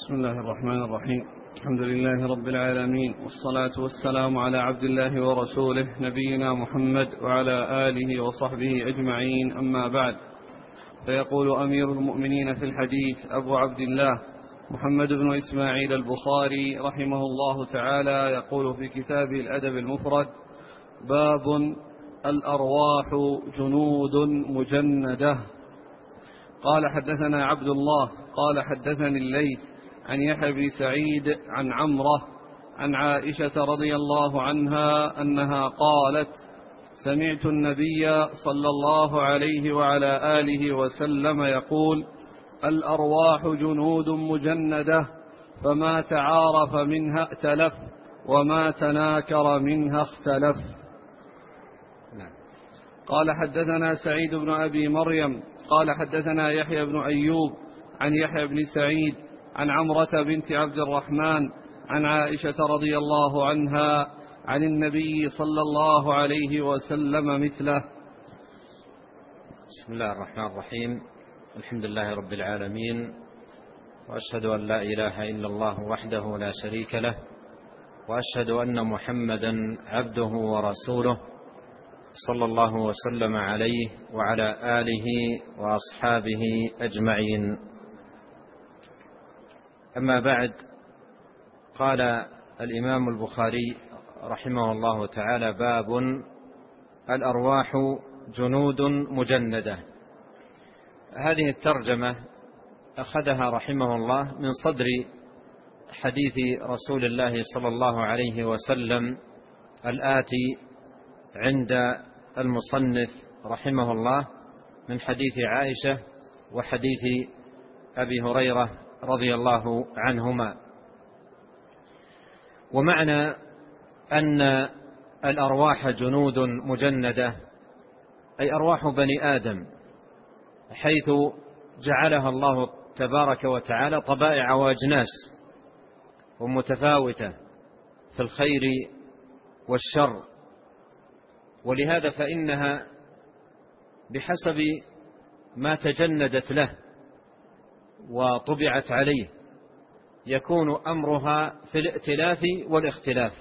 بسم الله الرحمن الرحيم. الحمد لله رب العالمين، والصلاة والسلام على عبد الله ورسوله نبينا محمد وعلى آله وصحبه أجمعين، أما بعد. فيقول أمير المؤمنين في الحديث أبو عبد الله محمد بن إسماعيل البخاري رحمه الله تعالى، يقول في كتابه الأدب المفرد: باب الأرواح جنود مجندة. قال حدثنا عبد الله قال حدثني الليث عن يحيى بن سعيد عن عمرة عن عائشة رضي الله عنها أنها قالت: سمعت النبي صلى الله عليه وعلى آله وسلم يقول: الأرواح جنود مجندة، فما تعارف منها ائتلف، وما تناكر منها اختلف. قال حدثنا سعيد بن أبي مريم قال حدثنا يحيى بن أيوب عن يحيى بن سعيد عن عمرة بنت عبد الرحمن عن عائشة رضي الله عنها عن النبي صلى الله عليه وسلم مثله. بسم الله الرحمن الرحيم. الحمد لله رب العالمين، وأشهد أن لا إله إلا الله وحده لا شريك له، وأشهد أن محمدا عبده ورسوله، صلى الله وسلم عليه وعلى آله وأصحابه أجمعين. أما بعد، قال الإمام البخاري رحمه الله تعالى: باب الأرواح جنود مجندة. هذه الترجمة أخذها رحمه الله من صدر حديث رسول الله صلى الله عليه وسلم الآتي عند المصنف رحمه الله من حديث عائشة وحديث أبي هريرة رضي الله عنهما. ومعنى أن الأرواح جنود مجندة أي أرواح بني آدم، حيث جعلها الله تبارك وتعالى طبائع وأجناس ومتفاوتة في الخير والشر، ولهذا فإنها بحسب ما تجندت له وطبعت عليه يكون أمرها في الائتلاف والاختلاف.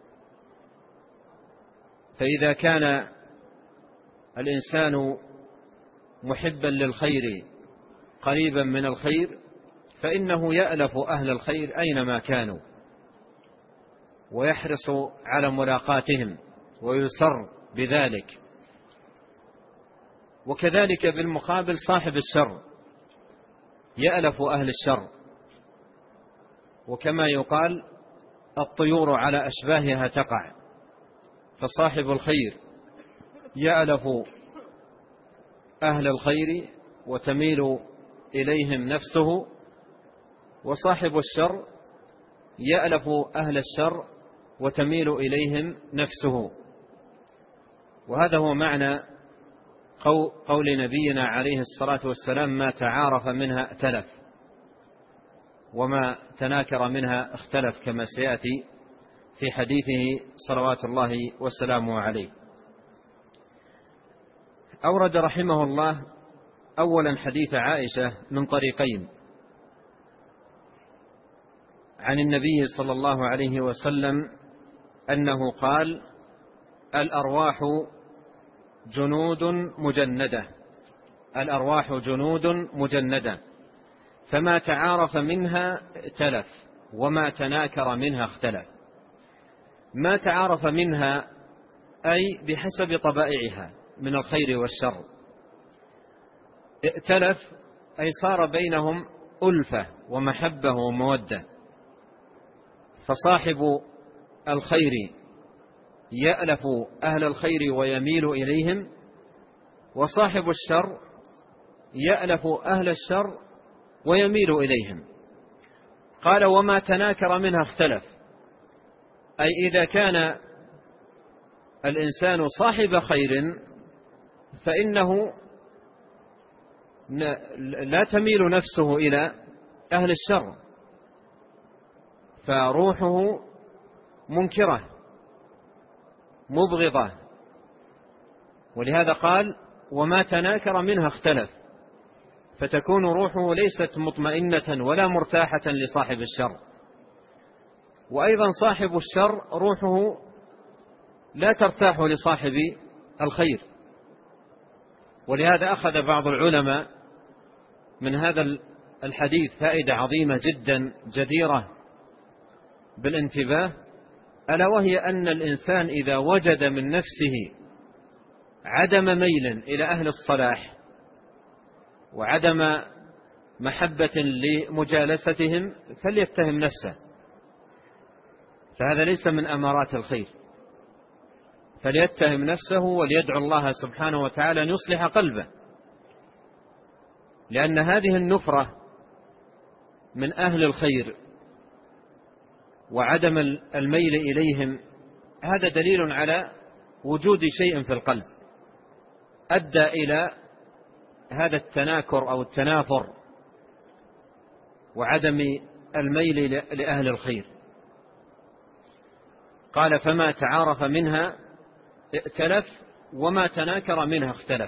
فإذا كان الإنسان محبا للخير قريبا من الخير، فإنه يألف أهل الخير أينما كانوا، ويحرص على ملاقاتهم ويسر بذلك. وكذلك بالمقابل صاحب الشر يألف أهل الشر، وكما يقال: الطيور على أشباهها تقع. فصاحب الخير يألف أهل الخير وتميل إليهم نفسه، وصاحب الشر يألف أهل الشر وتميل إليهم نفسه. وهذا هو معنى قول نبينا عليه الصلاة والسلام: ما تعارف منها ائتلف، وما تناكر منها اختلف، كما سيأتي في حديثه صلوات الله وسلامه عليه. أورد رحمه الله أولا حديث عائشة من طريقين عن النبي صلى الله عليه وسلم أنه قال: الأرواح جنود مجندة، الأرواح جنود مجندة، فما تعارف منها ائتلف، وما تناكر منها اختلف. ما تعارف منها أي بحسب طبائعها من الخير والشر. ائتلف أي صار بينهم ألفة ومحبة ومودة، فصاحب الخير يألف أهل الخير ويميل إليهم، وصاحب الشر يألف أهل الشر ويميل إليهم. قال: وما تناكر منها اختلف، أي إذا كان الإنسان صاحب خير فإنه لا تميل نفسه إلى أهل الشر، فروحه منكرة مبغضة، ولهذا قال: وما تناكر منها اختلف، فتكون روحه ليست مطمئنة ولا مرتاحة لصاحب الشر. وأيضا صاحب الشر روحه لا ترتاح لصاحب الخير. ولهذا أخذ بعض العلماء من هذا الحديث فائدة عظيمة جدا جديرة بالانتباه، ألا وهي أن الإنسان إذا وجد من نفسه عدم ميل إلى أهل الصلاح وعدم محبة لمجالستهم فليتهم نفسه، فهذا ليس من أمارات الخير. فليتهم نفسه وليدعو الله سبحانه وتعالى أن يصلح قلبه، لأن هذه النفرة من أهل الخير وعدم الميل إليهم هذا دليل على وجود شيء في القلب أدى إلى هذا التناكر أو التنافر وعدم الميل لأهل الخير. قال: فما تعارف منها ائتلف وما تناكر منها اختلف.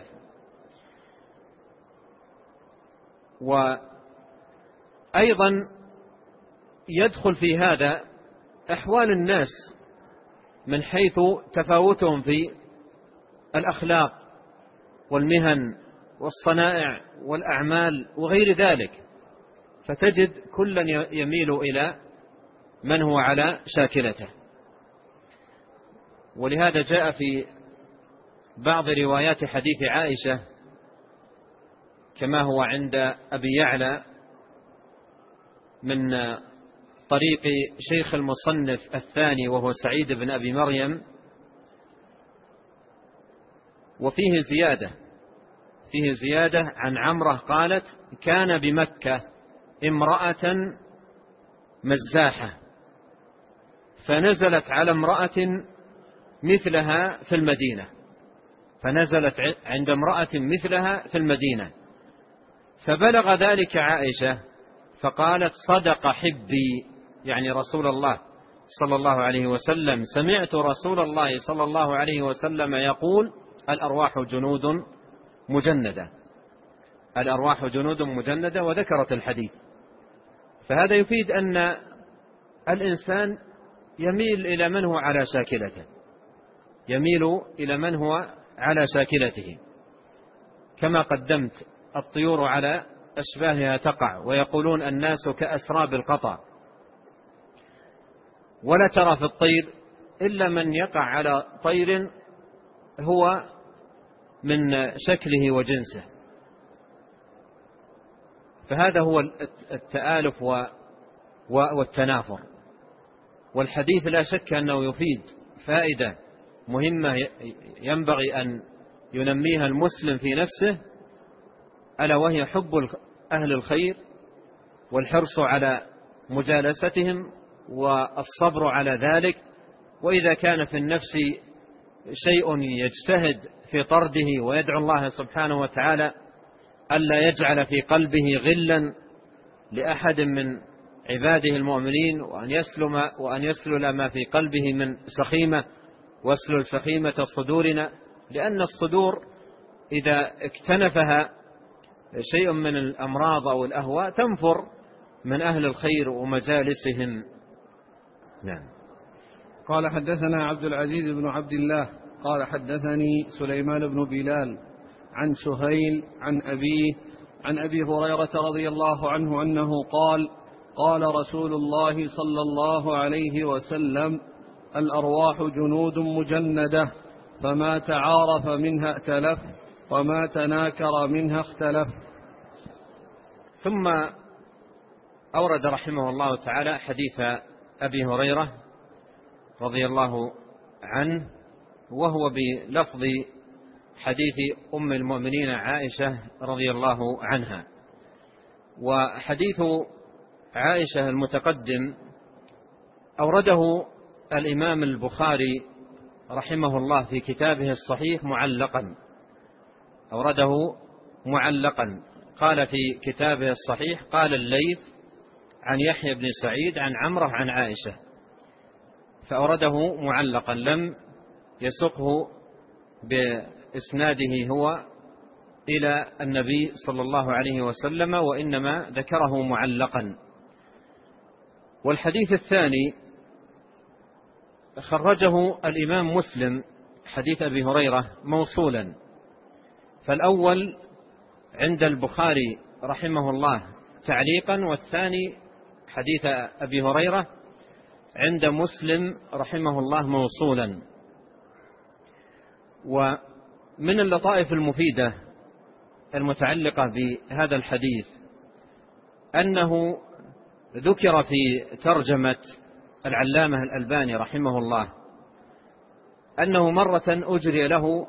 وأيضا يدخل في هذا أحوال الناس من حيث تفاوتهم في الأخلاق والمهن والصنائع والأعمال وغير ذلك، فتجد كلا يميل إلى من هو على شاكلته. ولهذا جاء في بعض روايات حديث عائشة كما هو عند أبي يعلى من طريق شيخ المصنف الثاني وهو سعيد بن أبي مريم، وفيه زيادة عن عمرة قالت: كان بمكة امرأة مزاحة فنزلت على امرأة مثلها في المدينة، فنزلت عند امرأة مثلها في المدينة، فبلغ ذلك عائشة فقالت: صدق حبي، يعني رسول الله صلى الله عليه وسلم، سمعت رسول الله صلى الله عليه وسلم يقول: الأرواح جنود مجندة، الأرواح جنود مجندة، وذكرت الحديث. فهذا يفيد أن الإنسان يميل إلى من هو على شاكلته، يميل إلى من هو على شاكلته. كما قدمت: الطيور على أشباهها تقع، ويقولون الناس كأسراب القطع، ولا ترى في الطير إلا من يقع على طير هو من شكله وجنسه. فهذا هو التآلف والتنافر. والحديث لا شك أنه يفيد فائدة مهمة ينبغي أن ينميها المسلم في نفسه، ألا وهي حب أهل الخير والحرص على مجالستهم والصبر على ذلك. وإذا كان في النفس شيء يجتهد في طرده ويدعو الله سبحانه وتعالى ألا يجعل في قلبه غلا لأحد من عباده المؤمنين، وأن يسلل ما في قلبه من سخيمة، واسلل سخيمة صدورنا، لأن الصدور إذا اكتنفها شيء من الأمراض أو الأهواء تنفر من أهل الخير ومجالسهم. نعم. قال: حدثنا عبد العزيز بن عبد الله قال: حدثني سليمان بن بلال عن سهيل عن أبيه عن أبي هريرة رضي الله عنه أنه قال: قال رسول الله صلى الله عليه وسلم: الأرواح جنود مجندة، فما تعارف منها ائتلف وما تناكر منها اختلف. ثم أورد رحمه الله تعالى حديث أبي هريرة رضي الله عنه، وهو بلفظ حديث أم المؤمنين عائشة رضي الله عنها. وحديث عائشة المتقدم أورده الإمام البخاري رحمه الله في كتابه الصحيح معلقا، أورده معلقا. قال في كتابه الصحيح: قال الليث عن يحيى بن سعيد عن عمرة عن عائشة، فأورده معلقا، لم يسقه بإسناده هو إلى النبي صلى الله عليه وسلم، وإنما ذكره معلقا. والحديث الثاني خرجه الإمام مسلم حديث أبي هريرة موصولا، فالأول عند البخاري رحمه الله تعليقا، والثاني حديث أبي هريرة عند مسلم رحمه الله موصولا. ومن اللطائف المفيدة المتعلقة بهذا الحديث أنه ذكر في ترجمة العلامة الألباني رحمه الله أنه مرة أجري له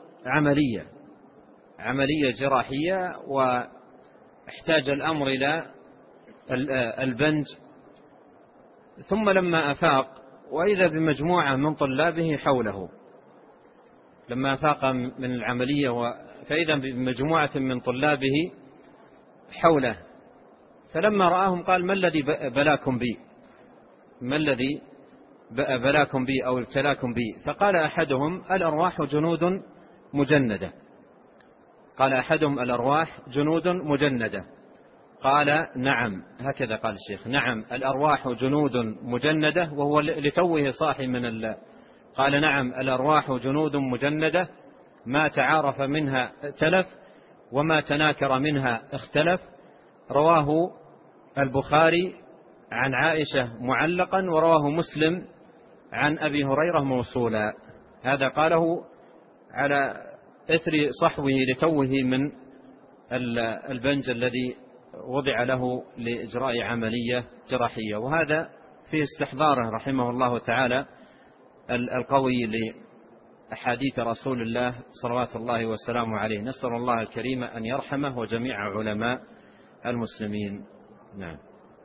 عملية جراحية، واحتاج الأمر إلى البنج، ثم لما أفاق وإذا بمجموعة من طلابه حوله، لما أفاق من العملية فإذا بمجموعة من طلابه حوله، فلما رآهم قال: ما الذي بلاكم بي؟ ما الذي بلاكم بي أو ابتلاكم بي؟ فقال أحدهم: الأرواح جنود مجندة. قال أحدهم: الأرواح جنود مجندة. قال: نعم. هكذا قال الشيخ: نعم الأرواح جنود مجندة، وهو لتوه صاحي من قال: نعم الأرواح جنود مجندة، ما تعارف منها ائتلف، وما تناكر منها اختلف. رواه البخاري عن عائشة معلقا، ورواه مسلم عن أبي هريرة موصولا. هذا قاله على إثر صحوه لتوه من البنج الذي وضع له لإجراء عملية جراحية. وهذا في استحضاره رحمه الله تعالى القوي لأحاديث رسول الله صلوات الله وسلامه عليه. نسأل الله الكريم أن يرحمه وجميع علماء المسلمين. نعم.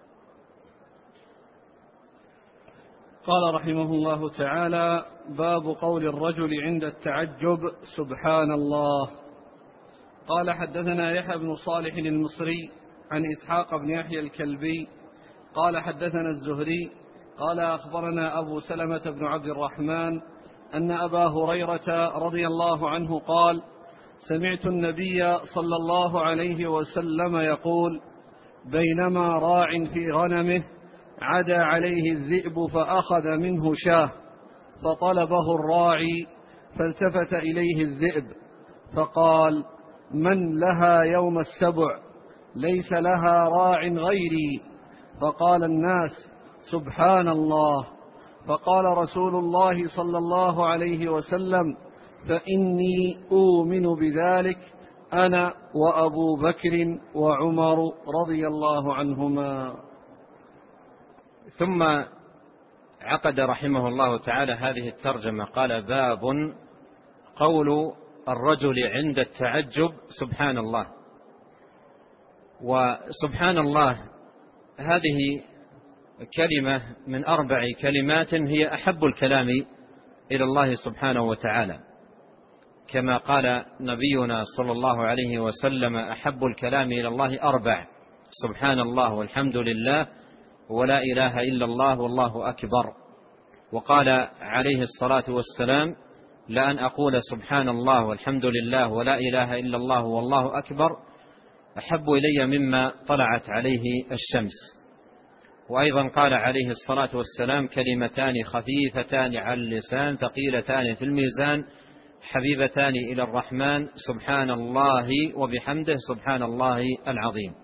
قال رحمه الله تعالى: باب قول الرجل عند التعجب: سبحان الله. قال: حدثنا يحيى بن صالح المصري عن إسحاق بن يحيى الكلبي قال: حدثنا الزهري قال: أخبرنا أبو سلمة بن عبد الرحمن أن أبا هريرة رضي الله عنه قال: سمعت النبي صلى الله عليه وسلم يقول: بينما راع في غنمه عدا عليه الذئب فأخذ منه شاه، فطلبه الراعي، فالتفت إليه الذئب فقال: من لها يوم السبع؟ ليس لها راع غيري. فقال الناس: سبحان الله. فقال رسول الله صلى الله عليه وسلم: فإني أؤمن بذلك أنا وأبو بكر وعمر رضي الله عنهما. ثم عقد رحمه الله تعالى هذه الترجمة، قال: باب قول الرجل عند التعجب: سبحان الله. وسبحان الله هذه كلمة من 4 كلمات هي أحب الكلام إلى الله سبحانه وتعالى، كما قال نبينا صلى الله عليه وسلم: أحب الكلام إلى الله 4: سبحان الله، والحمد لله، ولا إله إلا الله، والله أكبر. وقال عليه الصلاة والسلام: لأن أقول سبحان الله والحمد لله ولا إله إلا الله والله أكبر أحب إلي مما طلعت عليه الشمس. وأيضا قال عليه الصلاة والسلام: كلمتان خفيفتان على اللسان ثقيلتان في الميزان حبيبتان إلى الرحمن، سبحان الله وبحمده، سبحان الله العظيم.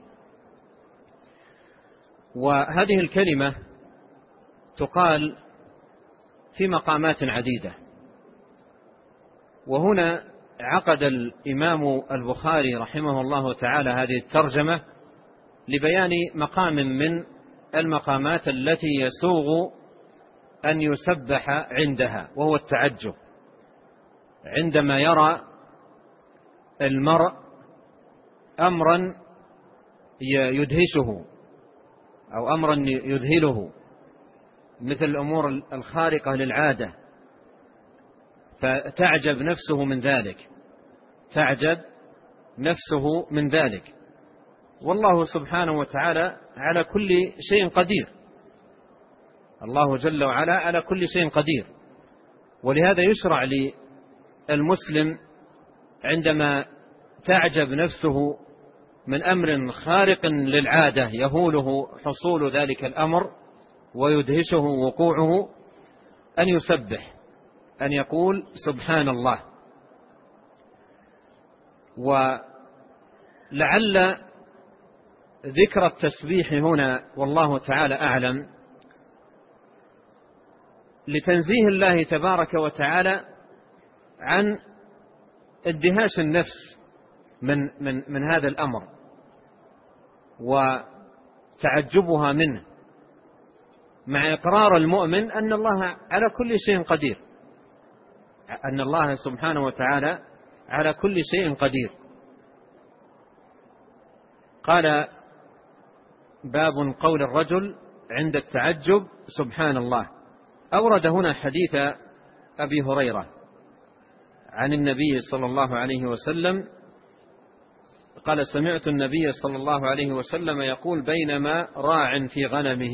وهذه الكلمة تقال في مقامات عديدة، وهنا عقد الإمام البخاري رحمه الله تعالى هذه الترجمة لبيان مقام من المقامات التي يسوغ أن يسبح عندها، وهو التعجب، عندما يرى المرء أمرا يدهشه أو أمرا يذهله، مثل الأمور الخارقة للعادة، فتعجب نفسه من ذلك، تعجب نفسه من ذلك. والله سبحانه وتعالى على كل شيء قدير، الله جل وعلا على كل شيء قدير. ولهذا يشرع للمسلم عندما تعجب نفسه من أمر خارق للعادة يهوله حصول ذلك الأمر ويدهشه وقوعه، أن يسبح، أن يقول سبحان الله. ولعل ذكر التسبيح هنا والله تعالى أعلم لتنزيه الله تبارك وتعالى عن اندهاش النفس من هذا الأمر وتعجبها منه، مع إقرار المؤمن أن الله على كل شيء قدير، أن الله سبحانه وتعالى على كل شيء قدير. قال: باب قول الرجل عند التعجب سبحان الله. أورد هنا حديث أبي هريرة عن النبي صلى الله عليه وسلم قال: سمعت النبي صلى الله عليه وسلم يقول: بينما راع في غنمه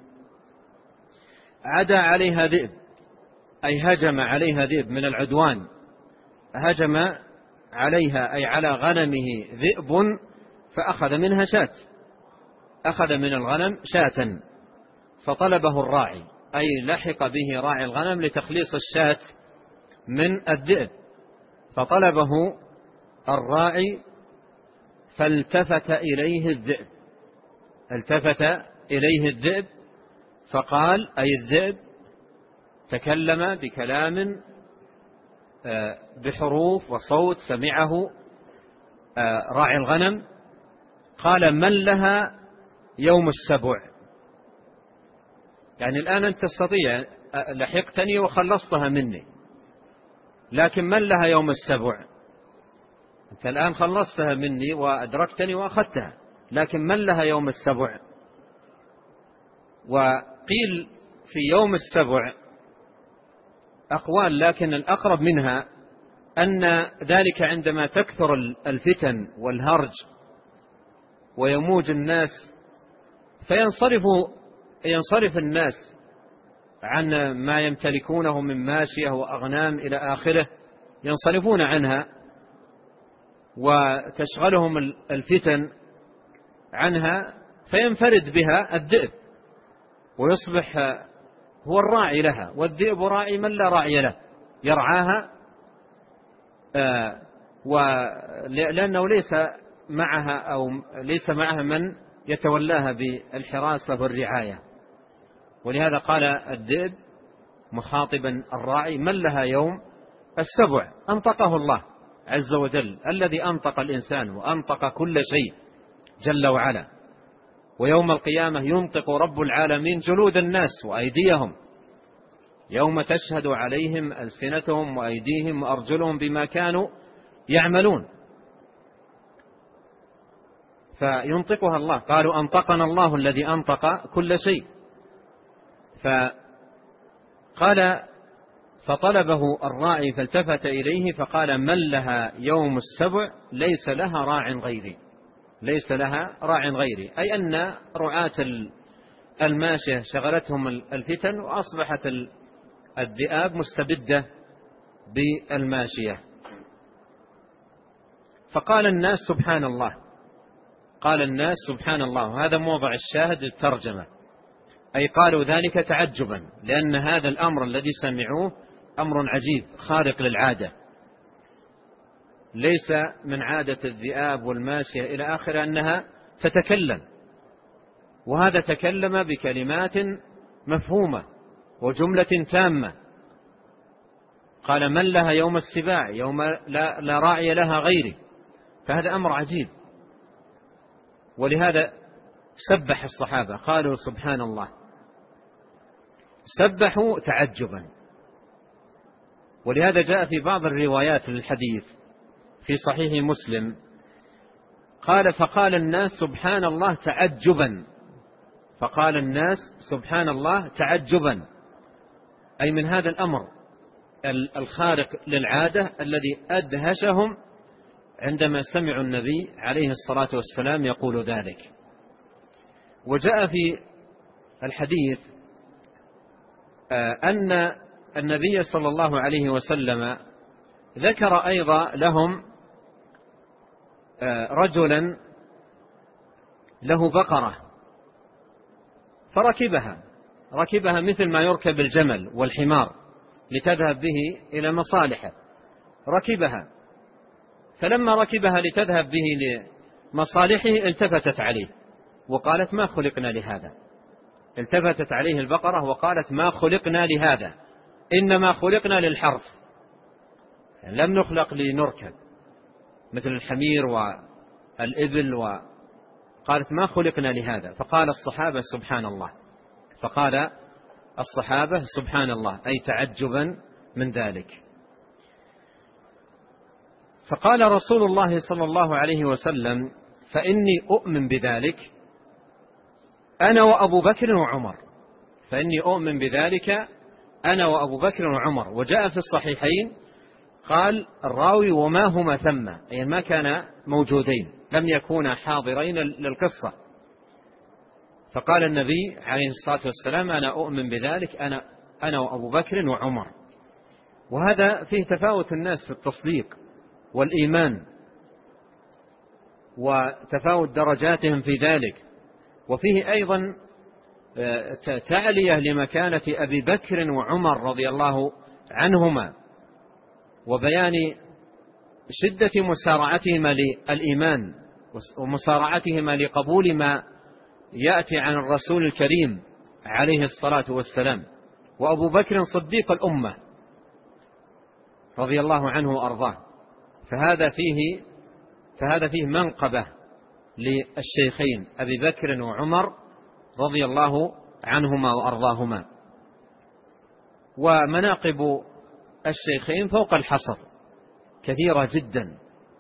عدا عليها ذئب، أي هجم عليها ذئب من العدوان، هجم عليها أي على غنمه ذئب فأخذ منها شاة، أخذ من الغنم شاة، فطلبه الراعي، أي لحق به راعي الغنم لتخليص الشاة من الذئب، فطلبه الراعي فالتفت إليه الذئب، التفت إليه الذئب فقال، أي الذئب تكلم بكلام بحروف وصوت سمعه راعي الغنم، قال: من لها يوم السبع؟ يعني الآن أنت تستطيع، لحقتني وخلصتها مني، لكن من لها يوم السبع؟ أنت الآن خلصتها مني وأدركتني وأخذتها، لكن من لها يوم السبع؟ وقيل في يوم السبع أقوال، لكن الأقرب منها أن ذلك عندما تكثر الفتن والهرج ويموج الناس فينصرف الناس عن ما يمتلكونه من ماشية وأغنام إلى آخره، ينصرفون عنها وتشغلهم الفتن عنها، فينفرد بها الذئب ويصبح هو الراعي لها، والذئب راعي من لا راعي له، يرعاها لأنه ليس معها من يتولاها بالحراسة والرعاية. ولهذا قال الذئب مخاطبا الراعي: من لها يوم السبع؟ أنطقه الله عز وجل، الذي أنطق الإنسان وأنطق كل شيء جل وعلا. ويوم القيامة ينطق رب العالمين جلود الناس وأيديهم، يوم تشهد عليهم ألسنتهم وأيديهم وأرجلهم بما كانوا يعملون، فينطقها الله. قالوا: أنطقنا الله الذي أنطق كل شيء. فقال: فطلبه الراعي فالتفت إليه فقال: من لها يوم السبع؟ ليس لها راع غيري، ليس لها راع غيري، أي أن رعاة الماشية شغلتهم الفتن وأصبحت الذئاب مستبدة بالماشية. فقال الناس سبحان الله، قال الناس سبحان الله، هذا موضع الشاهد للترجمة، أي قالوا ذلك تعجبا، لأن هذا الأمر الذي سمعوه أمر عجيب خارق للعادة، ليس من عادة الذئاب والماشية إلى آخر أنها تتكلم، وهذا تكلم بكلمات مفهومة وجملة تامة. قال: من لها يوم السباع؟ يوم لا راعي لها غيري، فهذا أمر عجيب. ولهذا سبح الصحابة، قالوا سبحان الله، سبحوا تعجبا. ولهذا جاء في بعض الروايات للحديث في صحيح مسلم قال: فقال الناس سبحان الله تعجبا، فقال الناس سبحان الله تعجبا، أي من هذا الأمر الخارق للعادة الذي أدهشهم عندما سمعوا النبي عليه الصلاة والسلام يقول ذلك. وجاء في الحديث أن النبي صلى الله عليه وسلم ذكر أيضا لهم رجلا له بقرة فركبها مثل ما يركب الجمل والحمار لتذهب به إلى مصالحه، ركبها، فلما ركبها لتذهب به لمصالحه التفتت عليه وقالت ما خلقنا لهذا. التفتت عليه البقرة وقالت ما خلقنا لهذا، إنما خلقنا للحرث، يعني لم نخلق لنركب مثل الحمير والإبل، وقالت ما خلقنا لهذا. فقال الصحابة سبحان الله، فقال الصحابة سبحان الله، أي تعجبا من ذلك. فقال رسول الله صلى الله عليه وسلم فإني أؤمن بذلك أنا وأبو بكر وعمر، فإني أؤمن بذلك أنا وأبو بكر وعمر. وجاء في الصحيحين قال الراوي وما هما ثم، أي ما كان موجودين، لم يكونا حاضرين للقصة. فقال النبي عليه الصلاة والسلام أنا أؤمن بذلك أنا وأبو بكر وعمر. وهذا فيه تفاوت الناس في التصديق والإيمان وتفاوت درجاتهم في ذلك، وفيه أيضا تعلية لمكانة أبي بكر وعمر رضي الله عنهما، وبيان شدة مسارعتهما للإيمان ومسارعتهما لقبول ما يأتي عن الرسول الكريم عليه الصلاة والسلام. وأبو بكر صديق الأمة رضي الله عنه وأرضاه، فهذا فيه منقبة للشيخين أبي بكر وعمر رضي الله عنهما وأرضاهما. ومناقب الشيخين فوق الحصر كثيرة جدا،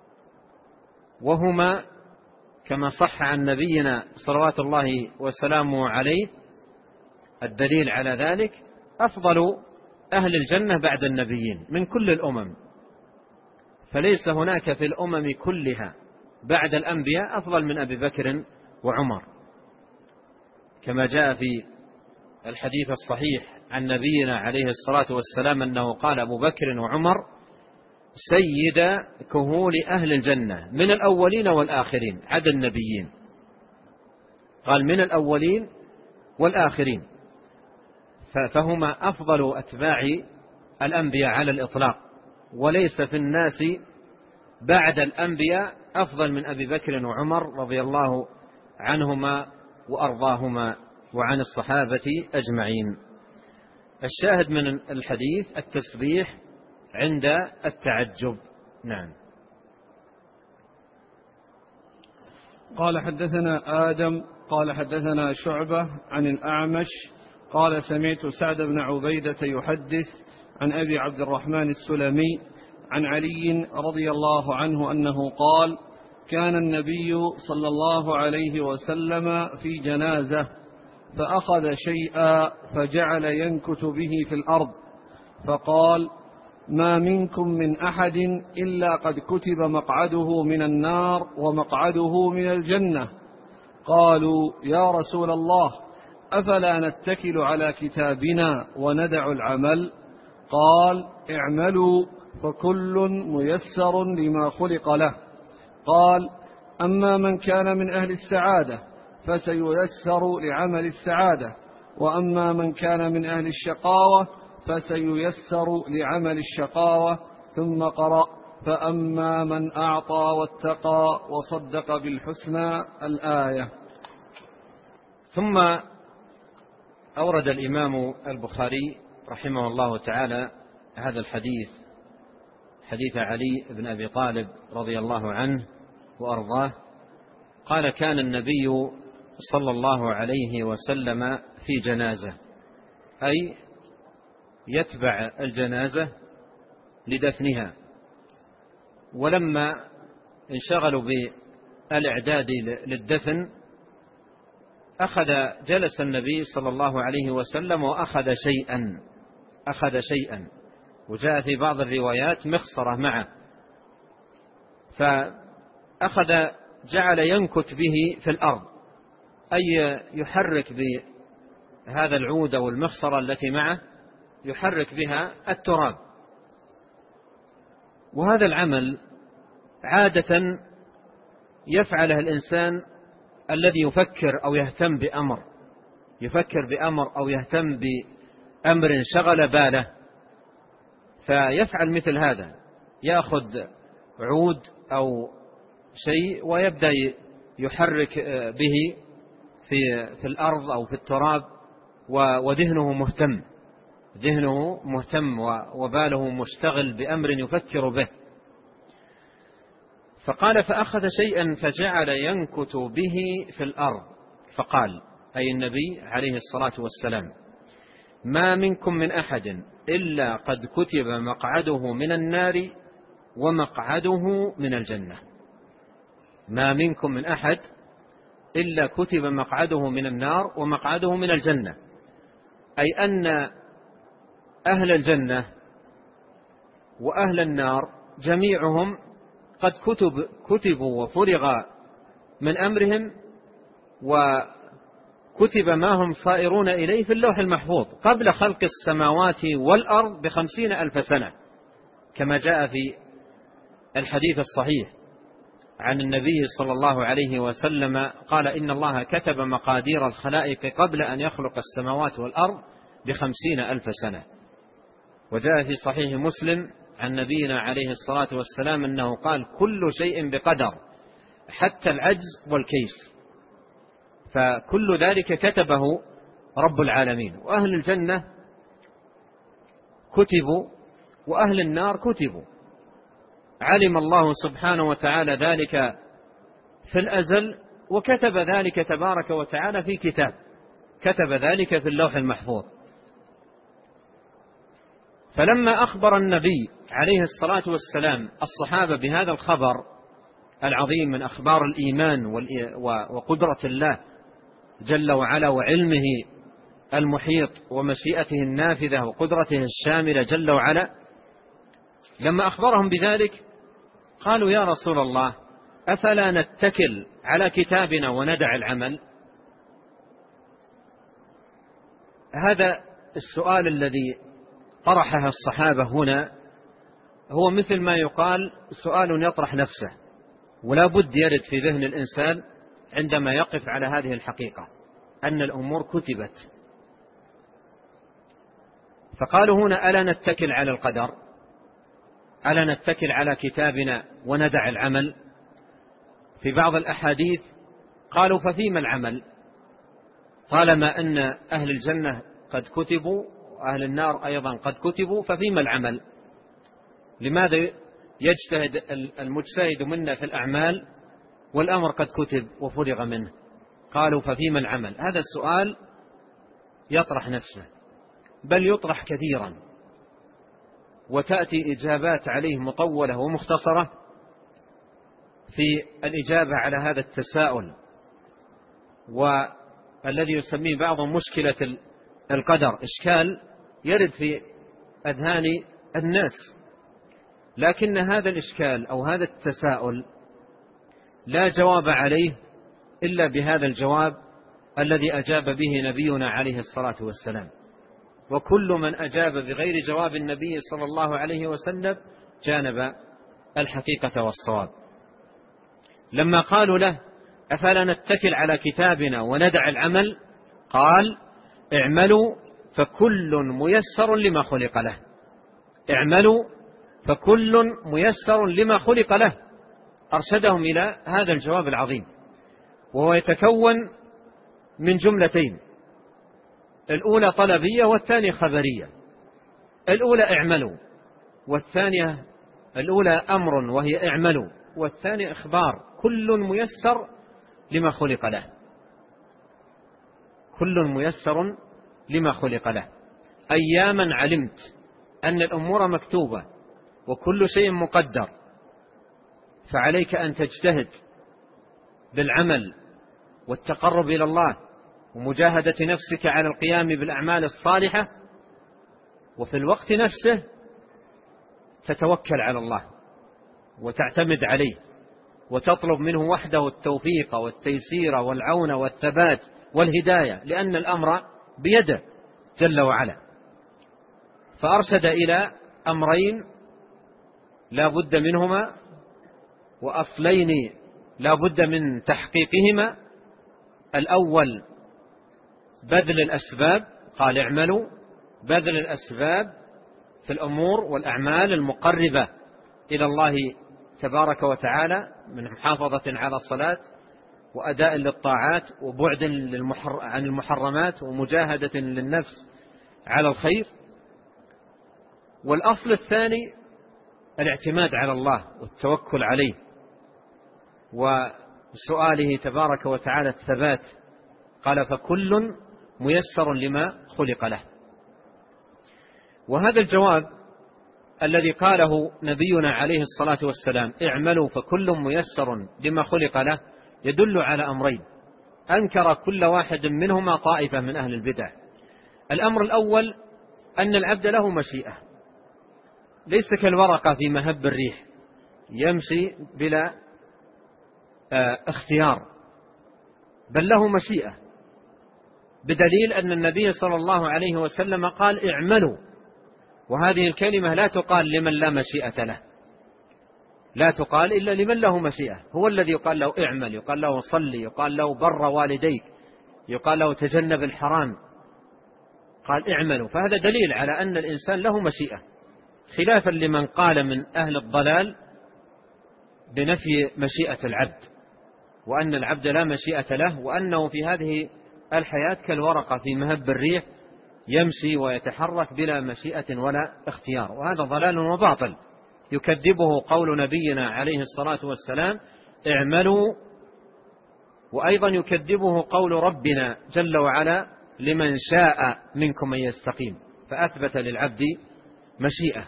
وهما كما صح عن نبينا صلوات الله وسلامه عليه، الدليل على ذلك أفضل أهل الجنة بعد النبيين من كل الأمم، فليس هناك في الأمم كلها بعد الأنبياء أفضل من أبي بكر وعمر، كما جاء في الحديث الصحيح عن نبينا عليه الصلاة والسلام أنه قال أبو بكر وعمر سيد كهول أهل الجنة من الأولين والآخرين، عد النبيين، قال من الأولين والآخرين، فهما أفضل أتباع الأنبياء على الإطلاق، وليس في الناس بعد الأنبياء أفضل من أبي بكر وعمر رضي الله عنهما وأرضاهما وعن الصحابة أجمعين. الشاهد من الحديث التسبيح عند التعجب. نعم. قال حدثنا آدم قال حدثنا شعبة عن الأعمش قال سمعت سعد بن عبيدة يحدث عن أبي عبد الرحمن السلمي عن علي رضي الله عنه أنه قال كان النبي صلى الله عليه وسلم في جنازة فأخذ شيئا فجعل ينكت به في الأرض فقال ما منكم من أحد إلا قد كتب مقعده من النار ومقعده من الجنة. قالوا يا رسول الله أفلا نتكل على كتابنا وندع العمل؟ قال اعملوا فكل ميسر لما خلق له. قال أما من كان من أهل السعادة فسييسر لعمل السعادة، وأما من كان من أهل الشقاوة فسييسر لعمل الشقاوة. ثم قرأ فأما من أعطى واتقى وصدق بالحسنى الآية. ثم أورد الإمام البخاري رحمه الله تعالى هذا الحديث، حديث علي بن أبي طالب رضي الله عنه وأرضاه قال كان النبي صلى الله عليه وسلم في جنازة، أي يتبع الجنازة لدفنها، ولما انشغلوا بالإعداد للدفن جلس النبي صلى الله عليه وسلم وأخذ شيئا، وجاء في بعض الروايات مخصرة معه، جعل ينكت به في الأرض، أي يحرك بهذا العود أو المخصرة التي معه يحرك بها التراب. وهذا العمل عادة يفعله الإنسان الذي يفكر أو يهتم بأمر أو يهتم بأمر شغل باله، فيفعل مثل هذا، يأخذ عود أو شيء ويبدأ يحرك به في الأرض أو في التراب، وذهنه مهتم وباله مشتغل بأمر يفكر به. فقال: فأخذ شيئا فجعل ينكت به في الأرض، فقال، أي النبي عليه الصلاة والسلام: ما منكم من أحد إلا قد كتب مقعده من النار ومقعده من الجنة. ما منكم من أحد إلا كتب مقعده من النار ومقعده من الجنة، أي أن أهل الجنة وأهل النار جميعهم قد كتبوا وفرغ من أمرهم، وكتب ما هم صائرون إليه في اللوح المحفوظ قبل خلق السماوات والأرض ب50,000 سنة، كما جاء في الحديث الصحيح عن النبي صلى الله عليه وسلم قال: إن الله كتب مقادير الخلائق قبل أن يخلق السماوات والأرض ب50,000 سنة. وجاء في صحيح مسلم عن نبينا عليه الصلاة والسلام أنه قال: كل شيء بقدر حتى العجز والكيس. فكل ذلك كتبه رب العالمين، وأهل الجنة كتبوا وأهل النار كتبوا. علم الله سبحانه وتعالى ذلك في الأزل، وكتب ذلك تبارك وتعالى في كتاب، كتب ذلك في اللوح المحفوظ. فلما أخبر النبي عليه الصلاة والسلام الصحابة بهذا الخبر العظيم من أخبار الإيمان وقدرة الله جل وعلا وعلمه المحيط ومشيئته النافذة وقدرته الشاملة جل وعلا، لما أخبرهم بذلك قالوا: يا رسول الله، أفلا نتكل على كتابنا وندع العمل؟ هذا السؤال الذي طرحه الصحابة هنا هو مثل ما يقال سؤال يطرح نفسه، ولا بد يرد في ذهن الإنسان عندما يقف على هذه الحقيقة أن الأمور كتبت. فقالوا هنا: ألا نتكل على القدر؟ ألا نتكل على كتابنا وندع العمل؟ في بعض الأحاديث قالوا: ففيما العمل؟ طالما أن أهل الجنة قد كتبوا وأهل النار أيضا قد كتبوا، ففيما العمل؟ لماذا يجتهد المجتهد منا في الأعمال والأمر قد كتب وفرغ منه؟ قالوا: ففيما العمل؟ هذا السؤال يطرح نفسه، بل يطرح كثيرا، وتأتي إجابات عليه مطولة ومختصرة في الإجابة على هذا التساؤل، والذي يسميه بعضهم مشكلة القدر، إشكال يرد في أذهان الناس، لكن هذا الإشكال أو هذا التساؤل لا جواب عليه إلا بهذا الجواب الذي أجاب به نبينا عليه الصلاة والسلام. وكل من أجاب بغير جواب النبي صلى الله عليه وسلم جانب الحقيقة والصواب. لما قالوا له: أفلا نتكل على كتابنا وندع العمل؟ قال: اعملوا فكل ميسر لما خلق له. اعملوا فكل ميسر لما خلق له. أرشدهم إلى هذا الجواب العظيم، وهو يتكون من جملتين: الأولى طلبية والثانية خبرية. الأولى اعملوا، والثانية الأولى أمر وهي اعملوا، والثانية إخبار: كل ميسر لما خلق له. كل ميسر لما خلق له. أياما علمت أن الأمور مكتوبة وكل شيء مقدر، فعليك أن تجتهد بالعمل والتقرب إلى الله ومجاهدة نفسك على القيام بالأعمال الصالحة، وفي الوقت نفسه تتوكل على الله وتعتمد عليه وتطلب منه وحده التوفيق والتيسير والعون والثبات والهداية، لأن الأمر بيده جل وعلا. فأرشد إلى أمرين لا بد منهما، وأصلين لا بد من تحقيقهما. الأول بذل الأسباب، قال اعملوا، بذل الأسباب في الأمور والأعمال المقربة إلى الله تبارك وتعالى من محافظة على الصلاة وأداء للطاعات وبعد عن المحرمات ومجاهدة للنفس على الخير. والأصل الثاني الاعتماد على الله والتوكل عليه وسؤاله تبارك وتعالى الثبات. قال فكل ميسر لما خلق له. وهذا الجواب الذي قاله نبينا عليه الصلاة والسلام اعملوا فكل ميسر لما خلق له يدل على أمرين أنكر كل واحد منهما طائفة من أهل البدع. الأمر الأول أن العبد له مشيئة، ليس كالورقة في مهب الريح يمشي بلا اختيار، بل له مشيئة، بدليل أن النبي صلى الله عليه وسلم قال اعملوا، وهذه الكلمة لا تقال لمن لا مشيئة له، لا تقال إلا لمن له مشيئة. هو الذي يقال له اعمل، يقال له صلي، يقال له بر والديك، يقال له تجنب الحرام، قال اعملوا. فهذا دليل على أن الإنسان له مشيئة، خلافا لمن قال من أهل الضلال بنفي مشيئة العبد، وأن العبد لا مشيئة له، وأنه في هذه الحياة كالورقة في مهب الريح يمشي ويتحرك بلا مشيئة ولا اختيار. وهذا ضلال وباطل يكذبه قول نبينا عليه الصلاة والسلام اعملوا، وأيضا يكذبه قول ربنا جل وعلا لمن شاء منكم أن يستقيم، فأثبت للعبد مشيئة.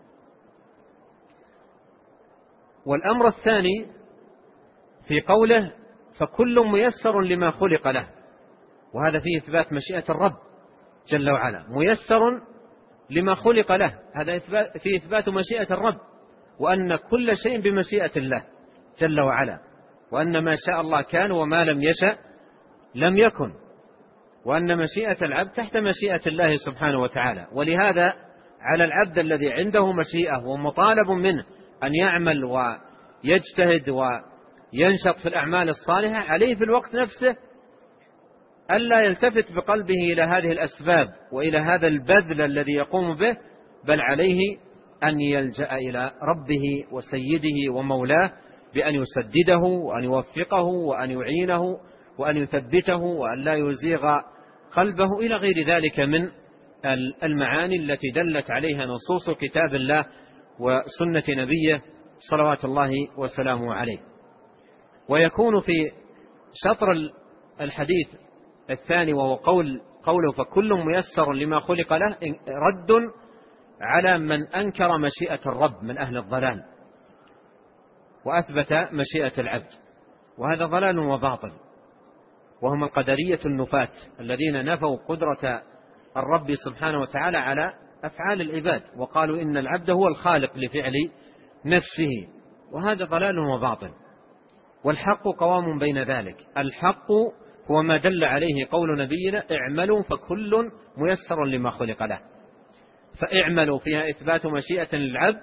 والأمر الثاني في قوله فكل ميسر لما خلق له، وهذا فيه إثبات مشيئة الرب جل وعلا، ميسر لما خلق له، هذا فيه إثبات مشيئة الرب، وأن كل شيء بمشيئة الله جل وعلا، وأن ما شاء الله كان وما لم يشأ لم يكن، وأن مشيئة العبد تحت مشيئة الله سبحانه وتعالى. ولهذا على العبد الذي عنده مشيئة ومطالب منه أن يعمل ويجتهد وينشط في الأعمال الصالحة، عليه في الوقت نفسه ألا يلتفت بقلبه إلى هذه الأسباب وإلى هذا البذل الذي يقوم به، بل عليه أن يلجأ إلى ربه وسيده ومولاه بأن يسدده وأن يوفقه وأن يعينه وأن يثبته وأن لا يزيغ قلبه إلى غير ذلك من المعاني التي دلت عليها نصوص كتاب الله وسنة نبيه صلوات الله وسلامه عليه. ويكون في شطر الحديث الثاني وهو قوله فكل ميسر لما خلق له رد على من أنكر مشيئة الرب من أهل الضلال وأثبت مشيئة العبد، وهذا ضلال وباطل، وهم القدرية النفاة الذين نفوا قدرة الرب سبحانه وتعالى على أفعال العباد، وقالوا إن العبد هو الخالق لفعل نفسه، وهذا ضلال وباطل. والحق قوام بين ذلك، الحق هو ما دل عليه قول نبينا اعملوا فكل ميسر لما خلق له، فاعملوا فيها إثبات مشيئة للعبد،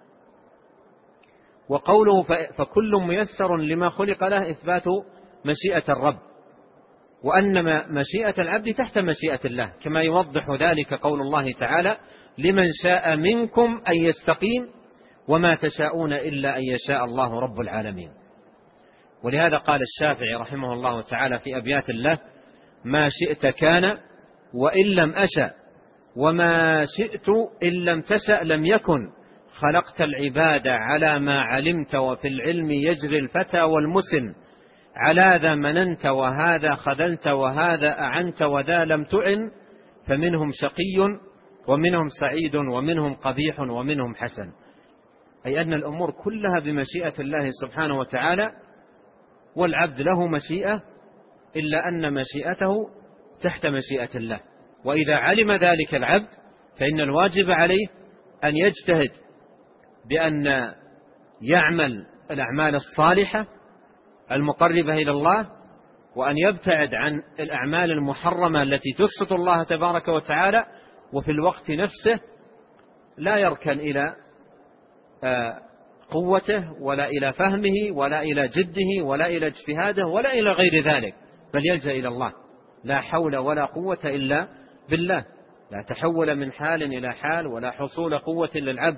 وقوله فكل ميسر لما خلق له إثبات مشيئة الرب، وأن مشيئة العبد تحت مشيئة الله، كما يوضح ذلك قول الله تعالى لمن شاء منكم أن يستقيم وما تشاءون إلا أن يشاء الله رب العالمين. ولهذا قال الشافعي رحمه الله تعالى في أبيات له ما شئت كان وإن لم أشأ وما شئت إن لم تشأ لم يكن، خلقت العباد على ما علمت وفي العلم يجري الفتى والمسن، على ذا مننت وهذا خذلت وهذا أعنت وذا لم تعن، فمنهم شقي ومنهم سعيد ومنهم قبيح ومنهم حسن. أي أن الأمور كلها بمشيئة الله سبحانه وتعالى، والعبد له مشيئة إلا أن مشيئته تحت مشيئة الله. وإذا علم ذلك العبد فإن الواجب عليه أن يجتهد بأن يعمل الأعمال الصالحة المقربة إلى الله، وأن يبتعد عن الأعمال المحرمة التي تسخط الله تبارك وتعالى، وفي الوقت نفسه لا يركن إلى قوته ولا إلى فهمه ولا إلى جده ولا إلى اجتهاده ولا إلى غير ذلك، بل يلجأ إلى الله. لا حول ولا قوة إلا بالله. لا تحول من حال إلى حال ولا حصول قوة للعبد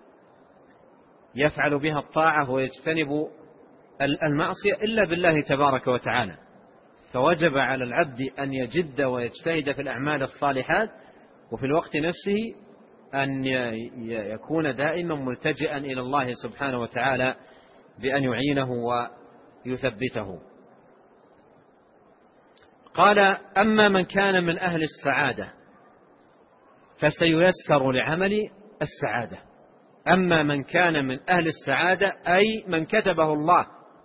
يفعل بها الطاعة ويجتنب المعصية إلا بالله تبارك وتعالى. فوجب على العبد أن يجد ويجتهد في الأعمال الصالحات، وفي الوقت نفسه أن يكون دائما ملتجئا إلى الله سبحانه وتعالى بأن يعينه ويثبته. قال: أما من كان من أهل السعادة فسييسر لعمل السعادة. أما من كان من أهل السعادة أي من كتبه الله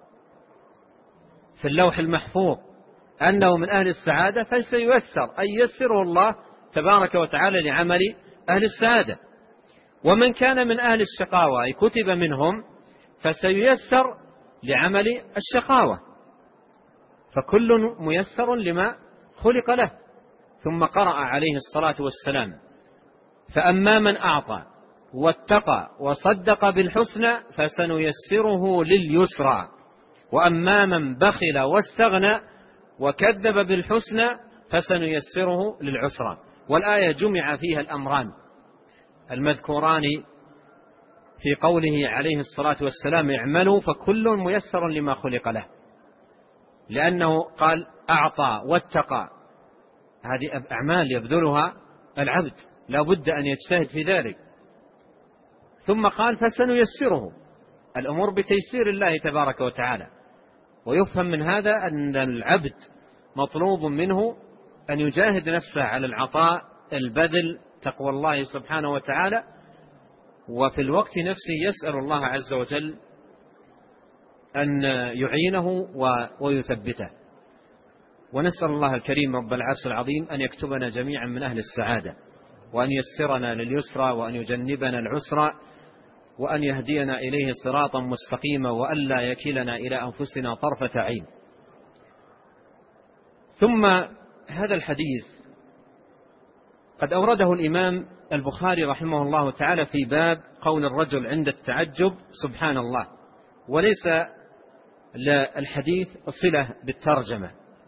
في اللوح المحفوظ أنه من أهل السعادة فسييسر، أي يسره الله تبارك وتعالى لعمل أهل السعادة. ومن كان من أهل الشقاوة أي كتب منهم فسييسر لعمل الشقاوة. فكل ميسر لما خلق له. ثم قرأ عليه الصلاة والسلام: فأما من أعطى واتقى وصدق بالحسنى فسنيسره لليسرى، وأما من بخل واستغنى وكذب بالحسنى فسنيسره للعسرى. والآية جمع فيها الأمران المذكوران في قوله عليه الصلاة والسلام: اعملوا فكل ميسر لما خلق له، لأنه قال أعطى واتقى، هذه أعمال يبذلها العبد لا بد أن يجتهد في ذلك. ثم قال فسنيسره، الأمور بتيسير الله تبارك وتعالى. ويفهم من هذا أن العبد مطلوب منه أن يجاهد نفسه على العطاء، البذل، تقوى الله سبحانه وتعالى، وفي الوقت نفسه يسأل الله عز وجل أن يعينه ويثبته. ونسأل الله الكريم رب العرش العظيم أن يكتبنا جميعا من أهل السعادة، وأن يسرنا لليسرى، وأن يجنبنا العسرى، وأن يهدينا إليه صراطا مستقيما، وألا يكلنا إلى أنفسنا طرفة عين. ثم هذا الحديث قد أورده الإمام البخاري رحمه الله تعالى في باب قول الرجل عند التعجب سبحان الله، وليس للحديث صلة بالترجمة.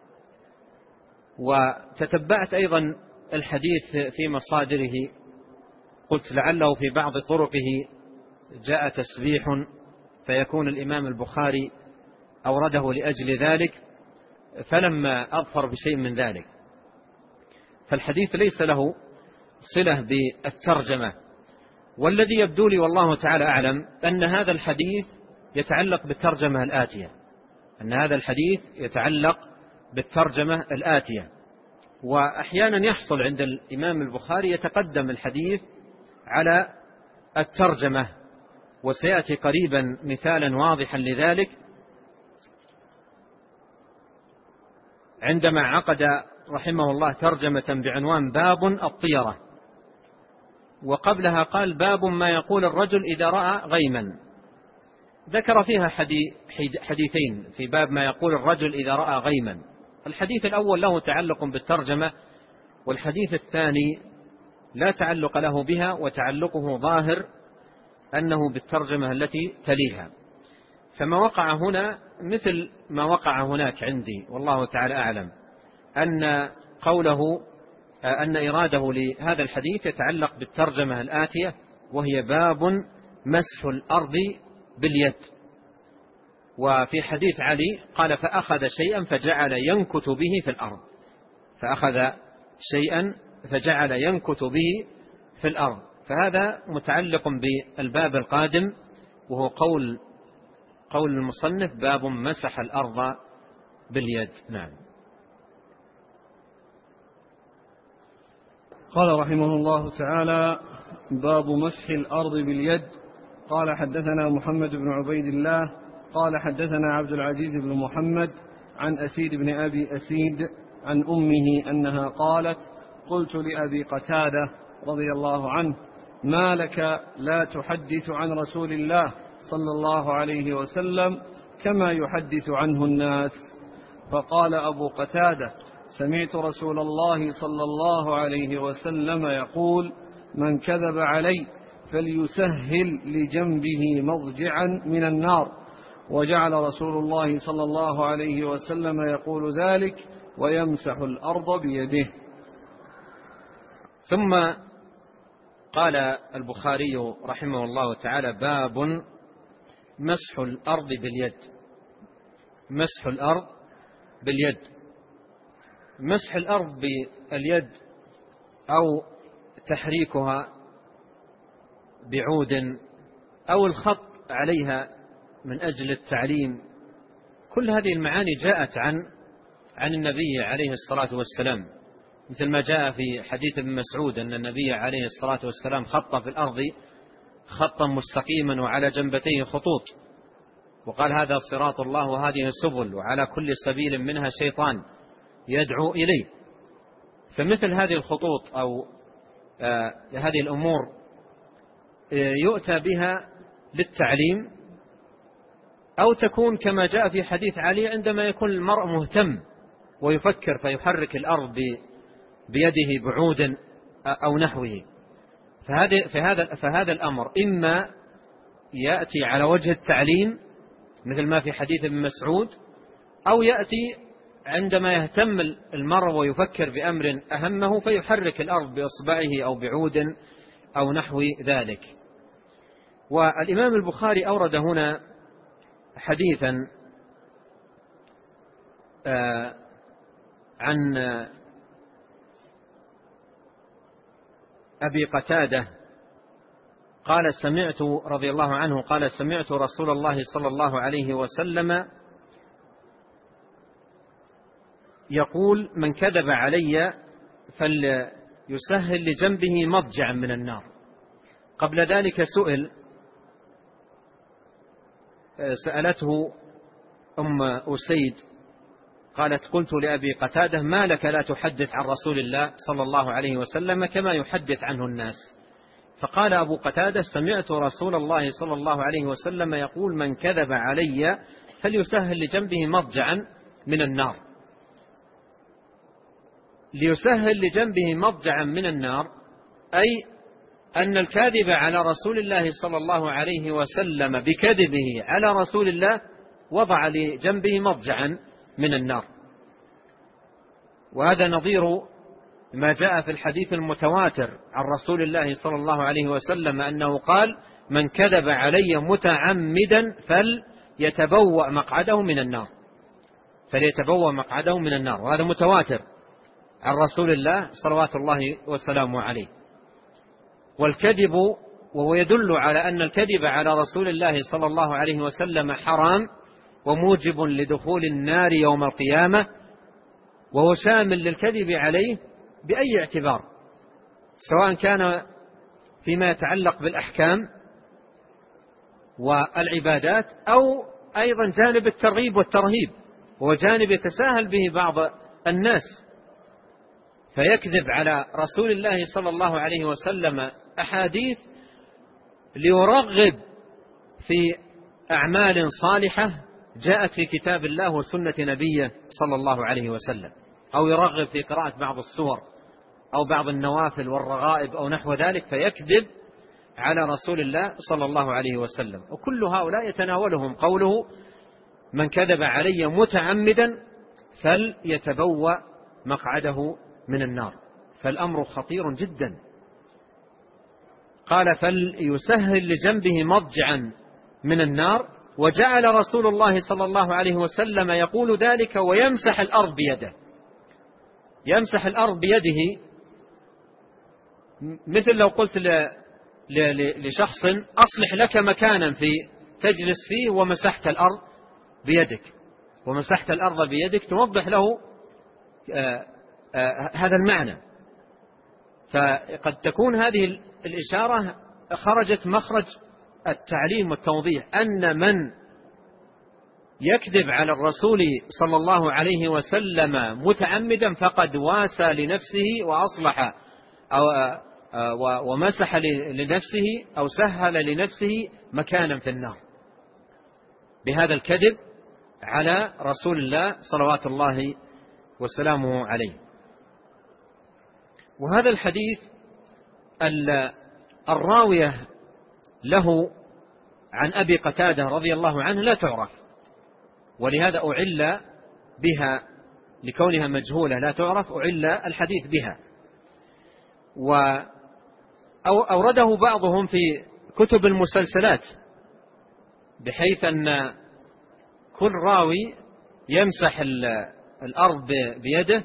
وتتبعت أيضا الحديث في مصادره، قلت لعله في بعض طرقه جاء تسبيح فيكون الإمام البخاري أورده لأجل ذلك، فلما أظفر بشيء من ذلك. فالحديث ليس له صلة بالترجمة. والذي يبدو لي والله تعالى أعلم أن هذا الحديث يتعلق بالترجمة الآتية، أن هذا الحديث يتعلق بالترجمة الآتية. وأحيانا يحصل عند الإمام البخاري يتقدم الحديث على الترجمة، وسيأتي قريبا مثالا واضحا لذلك عندما عقد رحمه الله ترجمة بعنوان باب الطيرة، وقبلها قال باب ما يقول الرجل إذا رأى غيما. ذكر فيها حديثين في باب ما يقول الرجل إذا رأى غيما. الحديث الأول له تعلق بالترجمة، والحديث الثاني لا تعلق له بها، وتعلقه ظاهر أنه بالترجمة التي تليها. فما وقع هنا مثل ما وقع هناك عندي والله تعالى أعلم، أن قوله أن إراده لهذا الحديث يتعلق بالترجمة الآتية، وهي باب مسح الأرض باليد. وفي حديث علي قال فأخذ شيئا فجعل ينكت به في الأرض، فأخذ شيئا فجعل ينكت به في الأرض. فهذا متعلق بالباب القادم، وهو قول المصنف باب مسح الأرض باليد. نعم. قال رحمه الله تعالى باب مسح الأرض باليد. قال حدثنا محمد بن عبيد الله قال حدثنا عبد العزيز بن محمد عن أسيد بن أبي أسيد عن أمه أنها قالت قلت لأبي قتادة رضي الله عنه ما لك لا تحدث عن رسول الله صلى الله عليه وسلم كما يحدث عنه الناس؟ فقال أبو قتادة سمعت رسول الله صلى الله عليه وسلم يقول من كذب علي فليسهل لجنبه مضجعا من النار. وجعل رسول الله صلى الله عليه وسلم يقول ذلك ويمسح الأرض بيده. ثم قال البخاري رحمه الله تعالى: باب مسح الأرض باليد. مسح الأرض باليد. مسح الأرض باليد أو تحريكها بعود أو الخط عليها من أجل التعليم، كل هذه المعاني جاءت عن النبي عليه الصلاة والسلام، مثل ما جاء في حديث ابن مسعود أن النبي عليه الصلاة والسلام خط في الأرض خطا مستقيما وعلى جنبتيه خطوط، وقال: هذا صراط الله وهذه السبل وعلى كل سبيل منها شيطان يدعو إليه. فمثل هذه الخطوط أو هذه الأمور يؤتى بها للتعليم، أو تكون كما جاء في حديث علي عندما يكون المرء مهتم ويفكر فيحرك الأرض بيده بعود أو نحوه. فهذا الأمر إما يأتي على وجه التعليم مثل ما في حديث ابن مسعود، أو يأتي عندما يهتم المرء ويفكر بأمر أهمه فيحرك الأرض بإصبعه أو بعود أو نحو ذلك. والإمام البخاري أورد هنا حديثا عن أبي قتادة قال: سمعت رضي الله عنه قال: سمعت رسول الله صلى الله عليه وسلم يقول: من كذب علي فليسهل لجنبه مضجعا من النار. قبل ذلك سألته أم أسيد قالت: قلت لأبي قتادة: ما لك لا تحدث عن رسول الله صلى الله عليه وسلم كما يحدث عنه الناس؟ فقال أبو قتادة: سمعت رسول الله صلى الله عليه وسلم يقول: من كذب علي فليسهل لجنبه مضجعا من النار. ليسهل لجنبه مضجعا من النار أي أن الكاذب على رسول الله صلى الله عليه وسلم بكذبه على رسول الله وضع لجنبه مضجعا من النار. وهذا نظير ما جاء في الحديث المتواتر عن رسول الله صلى الله عليه وسلم أنه قال: من كذب علي متعمدا فليتبوأ مقعده من النار. فليتبوأ مقعده من النار، وهذا متواتر عن رسول الله صلوات الله وسلامه عليه. والكذب، وهو يدل على أن الكذب على رسول الله صلى الله عليه وسلم حرام وموجب لدخول النار يوم القيامة، وهو شامل للكذب عليه بأي اعتبار، سواء كان فيما يتعلق بالأحكام والعبادات أو أيضا جانب الترغيب والترهيب، وهو جانب يتساهل به بعض الناس، فيكذب على رسول الله صلى الله عليه وسلم أحاديث ليرغب في أعمال صالحة جاءت في كتاب الله وسنة نبيه صلى الله عليه وسلم، أو يرغب في قراءة بعض السور أو بعض النوافل والرغائب أو نحو ذلك، فيكذب على رسول الله صلى الله عليه وسلم. وكل هؤلاء يتناولهم قوله: من كذب علي متعمدا فليتبوأ مقعده من النار. فالأمر خطير جدا. قال: فليسهل لجنبه مضجعا من النار. وجعل رسول الله صلى الله عليه وسلم يقول ذلك ويمسح الأرض بيده. يمسح الأرض بيده مثل لو قلت لشخص: أصلح لك مكانا تجلس فيه ومسحت الأرض بيدك، ومسحت الأرض بيدك، توضح له هذا المعنى. فقد تكون هذه الإشارة خرجت مخرج التعليم والتوضيح، أن من يكذب على الرسول صلى الله عليه وسلم متعمدا فقد واسى لنفسه وأصلح ومسح لنفسه أو سهل لنفسه مكانا في النار بهذا الكذب على رسول الله صلوات الله وسلامه عليه. وهذا الحديث الراوية له عن أبي قتادة رضي الله عنه لا تعرف، ولهذا أعل بها لكونها مجهولة لا تعرف، أعل الحديث بها. وأورده بعضهم في كتب المسلسلات، بحيث أن كل راوي يمسح الأرض بيده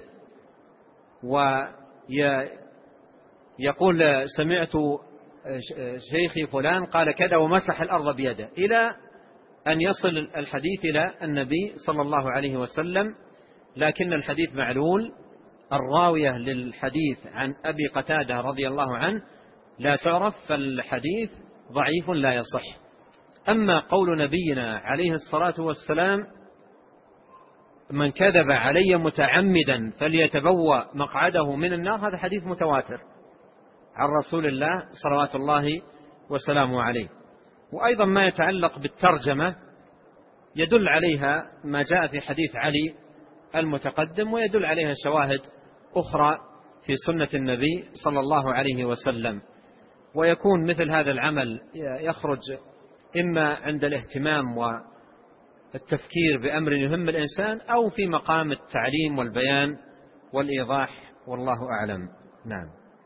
ويقول سمعت شيخي فلان قال كذا ومسح الأرض بيده، إلى أن يصل الحديث إلى النبي صلى الله عليه وسلم. لكن الحديث معلول، الراوية للحديث عن أبي قتادة رضي الله عنه لا تعرف، فالحديث ضعيف لا يصح. أما قول نبينا عليه الصلاة والسلام من كذب علي متعمدا فليتبوأ مقعده من النار، هذا حديث متواتر عن رسول الله صلوات الله وسلامه عليه. وأيضا ما يتعلق بالترجمة يدل عليها ما جاء في حديث علي المتقدم، ويدل عليها شواهد أخرى في سنة النبي صلى الله عليه وسلم. ويكون مثل هذا العمل يخرج إما عند الاهتمام والتفكير بأمر يهم الإنسان، أو في مقام التعليم والبيان والإيضاح، والله أعلم. نعم.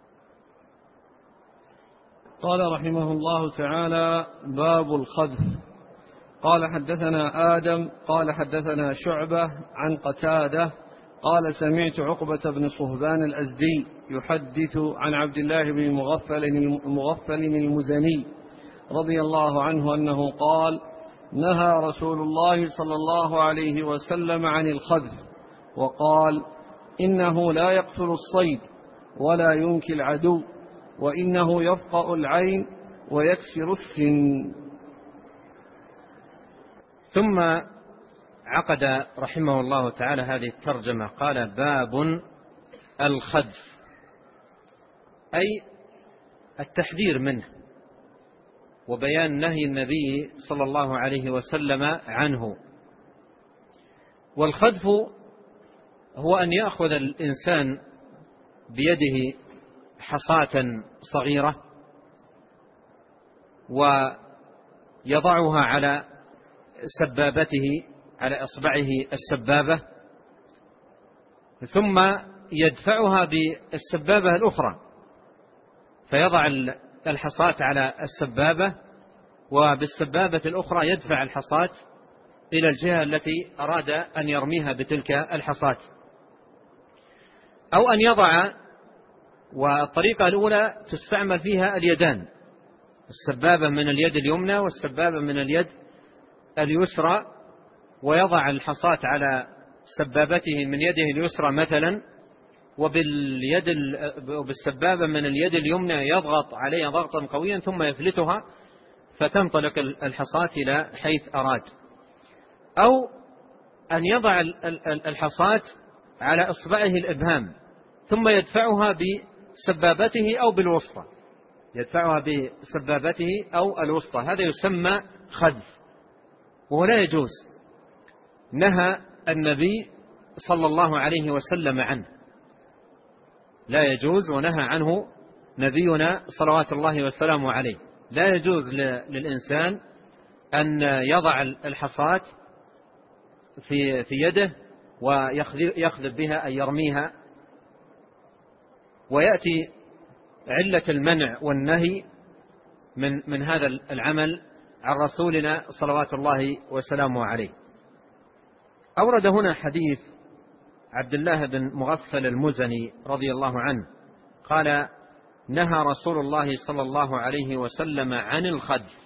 قال رحمه الله تعالى: باب الخذف. قال حدثنا آدم قال حدثنا شعبة عن قتادة قال سمعت عقبة بن صهبان الأزدي يحدث عن عبد الله بن مغفل المزني رضي الله عنه أنه قال: نهى رسول الله صلى الله عليه وسلم عن الخذف، وقال: إنه لا يقتل الصيد ولا ينكي العدو، وإنه يفقأ العين ويكسر السن. ثم عقد رحمه الله تعالى هذه الترجمة، قال: باب الخذف، أي التحذير منه وبيان نهي النبي صلى الله عليه وسلم عنه. والخذف هو أن يأخذ الإنسان بيده حصاة صغيرة ويضعها على سبابته، على إصبعه السبابة، ثم يدفعها بالسبابة الأخرى، فيضع الحصاة على السبابة، وبالسبابة الأخرى يدفع الحصاة إلى الجهة التي أراد أن يرميها بتلك الحصاة. أو أن يضع، والطريقة الأولى تستعمل فيها اليدان، السبابة من اليد اليمنى والسبابة من اليد اليسرى، ويضع الحصاة على سبابته من يده اليسرى مثلا، وبالسبابة من اليد اليمنى يضغط عليها ضغطا قويا ثم يفلتها فتنطلق الحصاة إلى حيث أراد. أو أن يضع الحصاة على إصبعه الإبهام ثم يدفعها بسبابته أو بالوسطى، يدفعها بسبابته أو الوسطى، هذا يسمى خذف ولا يجوز. نهى النبي صلى الله عليه وسلم عنه، لا يجوز، ونهى عنه نبينا صلوات الله وسلامه عليه. لا يجوز للإنسان أن يضع الحصاة في يده ويخذف بها، أن يرميها. ويأتي علة المنع والنهي من هذا العمل عن رسولنا صلوات الله وسلامه عليه. أورد هنا حديث عبد الله بن مغفل المزني رضي الله عنه قال: نهى رسول الله صلى الله عليه وسلم عن الخذف،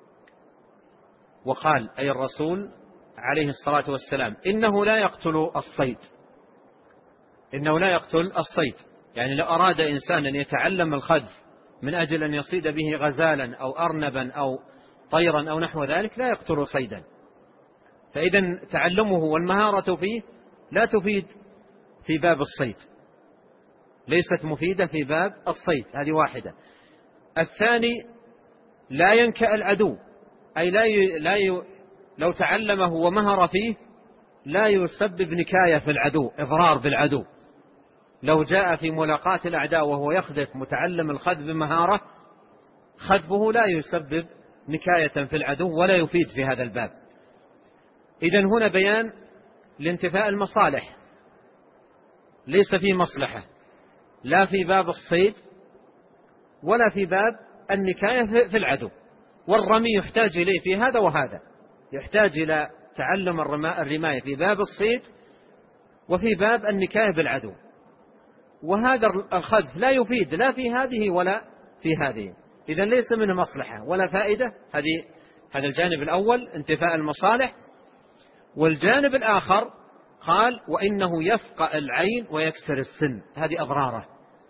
وقال أي الرسول عليه الصلاة والسلام: إنه لا يقتل الصيد، إنه لا يقتل الصيد، يعني لو أراد إنسان أن يتعلم الخذف من أجل أن يصيد به غزالا أو أرنبا أو طيرا أو نحو ذلك لا يقتل صيدا. فإذا تعلمه والمهارة فيه لا تفيد في باب الصيد، ليست مفيدة في باب الصيد، هذه واحدة. الثاني لا ينكأ العدو، أي لو تعلمه ومهر فيه لا يسبب نكاية في العدو، إضرار بالعدو. لو جاء في ملاقاة الأعداء وهو يخذف متعلم الخذف بمهارة، خذفه لا يسبب نكاية في العدو ولا يفيد في هذا الباب. إذن هنا بيان لانتفاء المصالح، ليس فيه مصلحة لا في باب الصيد ولا في باب النكاية في العدو، والرمي يحتاج إليه في هذا وهذا، يحتاج إلى تعلم الرماية في باب الصيد وفي باب النكاية بالعدو. وهذا الخذف لا يفيد لا في هذه ولا في هذه، إذن ليس منه مصلحة ولا فائدة. هذا الجانب الأول انتفاء المصالح. والجانب الآخر قال وإنه يفقأ العين ويكسر السن، هذه أضراره،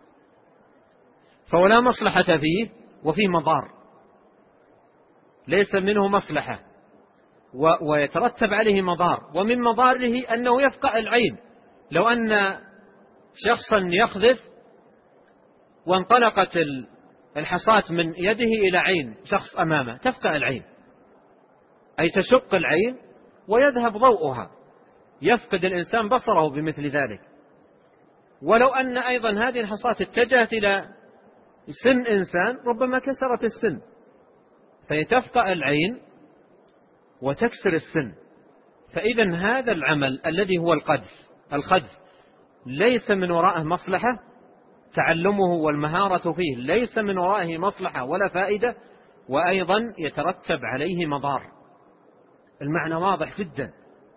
فولا مصلحة فيه وفيه مضار، ليس منه مصلحة ويترتب عليه مضار، ومن مضاره أنه يفقأ العين. لو أن شخصا يخذف وانطلقت الحصاة من يده إلى عين شخص أمامه تفقأ العين، أي تشق العين ويذهب ضوءها، يفقد الإنسان بصره بمثل ذلك. ولو أن أيضا هذه الحصاة اتجهت إلى سن إنسان ربما كسرت السن، فيتفقأ العين وتكسر السن. فإذا هذا العمل الذي هو الخذف ليس من وراءه مصلحة، تعلمه والمهارة فيه ليس من ورائه مصلحة ولا فائدة، وأيضا يترتب عليه مضار. المعنى واضح جدا،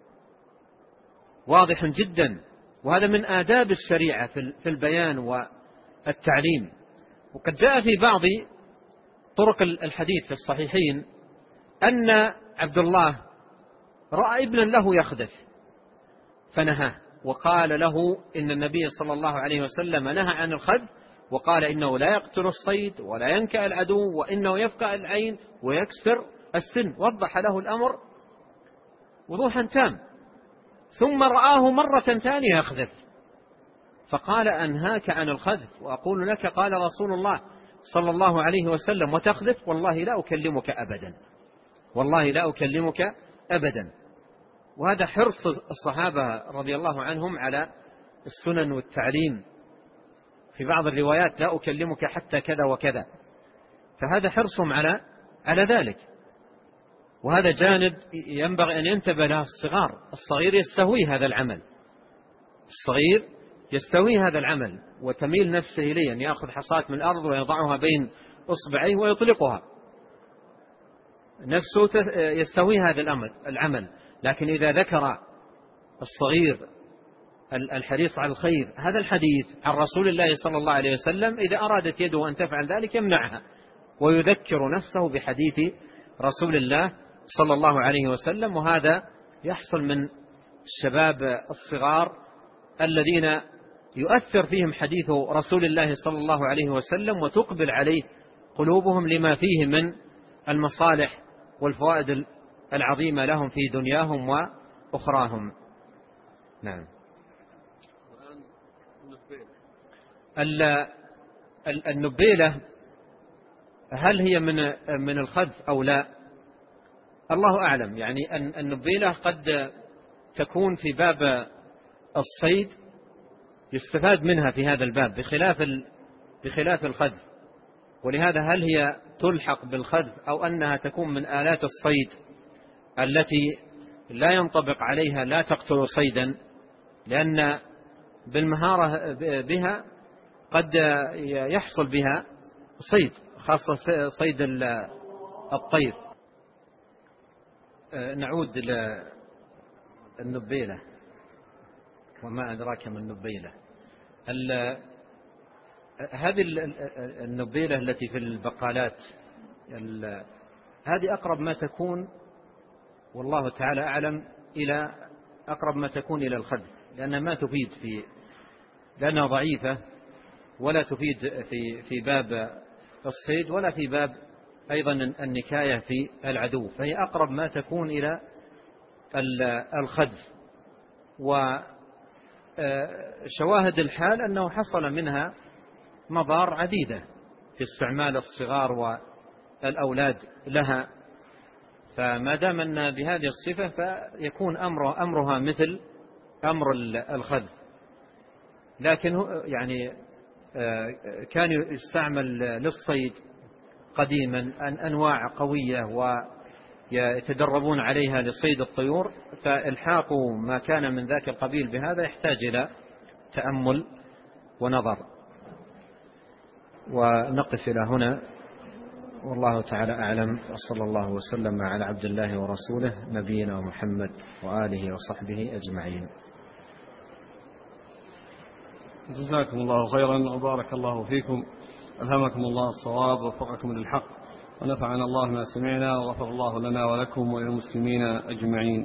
واضح جدا، وهذا من آداب الشريعة في البيان والتعليم. وقد جاء في بعض طرق الحديث في الصحيحين أن عبد الله رأى ابنا له يخذف فنهاه، وقال له إن النبي صلى الله عليه وسلم نهى عن الخذف، وقال إنه لا يقتل الصيد ولا ينكأ العدو، وإنه يفقأ العين ويكسر السن. وضح له الأمر وضوحا تام. ثم رآه مرة ثانية يخذف فقال أنهاك عن الخذف وأقول لك قال رسول الله صلى الله عليه وسلم وتخذف؟ والله لا أكلمك أبدا، والله لا أكلمك أبدا. وهذا حرص الصحابة رضي الله عنهم على السنن والتعليم. في بعض الروايات لا أكلمك حتى كذا وكذا، فهذا حرصهم على ذلك. وهذا جانب ينبغي أن ينتبه له الصغار. الصغير يستهوي هذا العمل، الصغير يستهوي هذا العمل وتميل نفسه إليه، أن يأخذ حصاة من الأرض ويضعها بين أصبعيه ويطلقها، نفسه يستهوي هذا العمل. لكن إذا ذكر الصغير الحريص على الخير هذا الحديث عن رسول الله صلى الله عليه وسلم، إذا أرادت يده أن تفعل ذلك يمنعها ويذكر نفسه بحديث رسول الله صلى الله عليه وسلم. وهذا يحصل من الشباب الصغار الذين يؤثر فيهم حديث رسول الله صلى الله عليه وسلم وتقبل عليه قلوبهم لما فيه من المصالح والفوائد العظيمة لهم في دنياهم وأخراهم. نعم. النبيلة هل هي من الخذف أو لا؟ الله أعلم. يعني النبيلة قد تكون في باب الصيد يستفاد منها في هذا الباب بخلاف الخذف. ولهذا هل هي تلحق بالخذف أو أنها تكون من آلات الصيد التي لا ينطبق عليها لا تقتل صيدا، لأن بالمهارة بها قد يحصل بها صيد، خاصة صيد الطير. نعود إلى النبيلة وما أدراك ما النبيلة. هذه النبيلة التي في البقالات هذه أقرب ما تكون والله تعالى أعلم إلى أقرب ما تكون إلى الخذف، لأنها ما تفيد لأنها ضعيفة ولا تفيد في باب الصيد ولا في باب أيضا النكاية في العدو، فهي أقرب ما تكون إلى الخذف. وشواهد الحال أنه حصل منها مضار عديدة في استعمال الصغار والأولاد لها، فما دام أن بهذه الصفة فيكون أمرها مثل أمر الخذف. لكن يعني كان يستعمل للصيد قديما أنواع قوية ويتدربون عليها لصيد الطيور، فإلحاق ما كان من ذاك القبيل بهذا يحتاج إلى تأمل ونظر. ونقف إلى هنا، والله تعالى أعلم، وصلى الله وسلم على عبد الله ورسوله نبينا محمد وآله وصحبه أجمعين. جزاكم الله خيرا وبارك الله فيكم، ألهمكم الله الصواب ووفقكم للحق، ونفعنا الله ما سمعنا، وغفر الله لنا ولكم وللمسلمين أجمعين.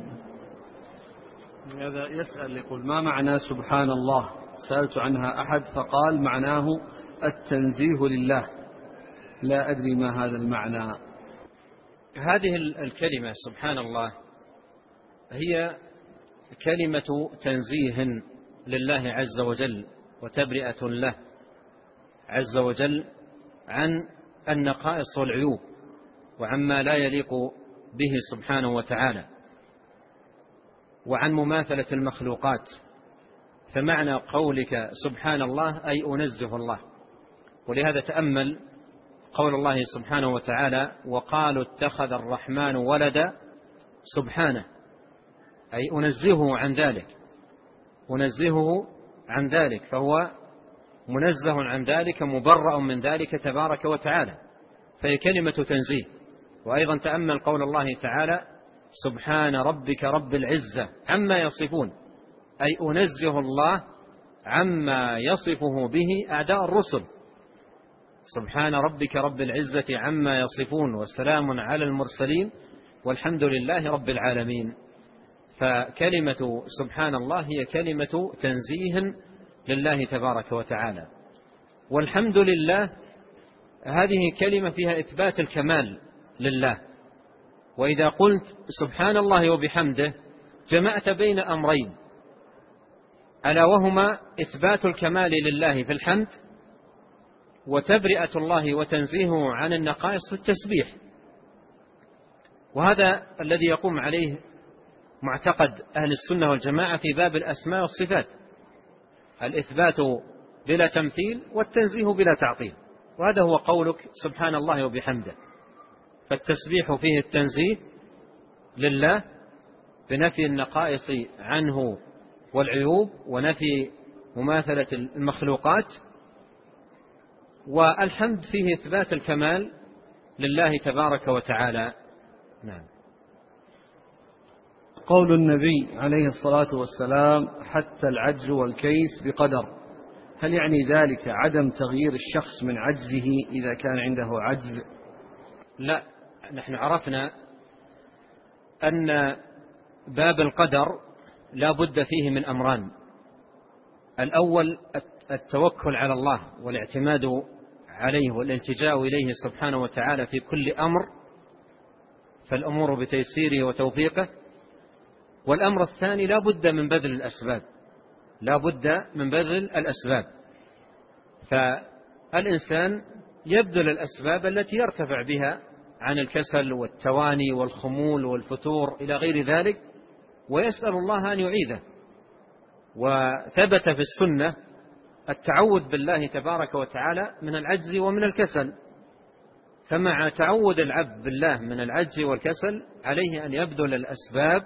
هذا يسأل يقول: ما معنى سبحان الله؟ سألت عنها أحد فقال معناه التنزيه لله، لا أدري ما هذا المعنى. هذه الكلمة سبحان الله هي كلمة تنزيه لله عز وجل وتبرئة له عز وجل عن النقائص والعيوب وعما لا يليق به سبحانه وتعالى، وعن مماثلة المخلوقات. فمعنى قولك سبحان الله أي أنزه الله. ولهذا تأمل قول الله سبحانه وتعالى: وقالوا اتخذ الرحمن ولدا سبحانه، أي أنزهه عن ذلك، أنزهه عن ذلك، فهو منزه عن ذلك مبرأ من ذلك تبارك وتعالى، فهي كلمة تنزيه. وأيضا تأمل قول الله تعالى: سبحان ربك رب العزة عما يصفون، أي أنزه الله عما يصفه به أعداء الرسل. سبحان ربك رب العزة عما يصفون وسلام على المرسلين والحمد لله رب العالمين. فكلمة سبحان الله هي كلمة تنزيه لله تبارك وتعالى. والحمد لله هذه كلمة فيها إثبات الكمال لله. وإذا قلت سبحان الله وبحمده جمعت بين أمرين، ألا وهما إثبات الكمال لله في الحمد، وتبرئة الله وتنزيهه عن النقائص في التسبيح. وهذا الذي يقوم عليه معتقد أهل السنة والجماعة في باب الأسماء والصفات: الإثبات بلا تمثيل والتنزيه بلا تعطيل. وهذا هو قولك سبحان الله وبحمده. فالتسبيح فيه التنزيه لله بنفي النقائص عنه والعيوب ونفي مماثلة المخلوقات، والحمد فيه إثبات الكمال لله تبارك وتعالى. نعم. قول النبي عليه الصلاة والسلام: حتى العجز والكيس بقدر، هل يعني ذلك عدم تغيير الشخص من عجزه إذا كان عنده عجز؟ لا، نحن عرفنا أن باب القدر لا بد فيه من أمران: الأول التوكل على الله والاعتماد عليه والالتجاء إليه سبحانه وتعالى في كل أمر، فالأمور بتيسيره وتوفيقه. والأمر الثاني لا بد من بذل الأسباب، لا بد من بذل الأسباب. فالإنسان يبذل الأسباب التي يرتفع بها عن الكسل والتواني والخمول والفتور إلى غير ذلك، ويسأل الله أن يعيده. وثبت في السنة التعوذ بالله تبارك وتعالى من العجز ومن الكسل. فمع تعوذ العبد بالله من العجز والكسل عليه أن يبذل الأسباب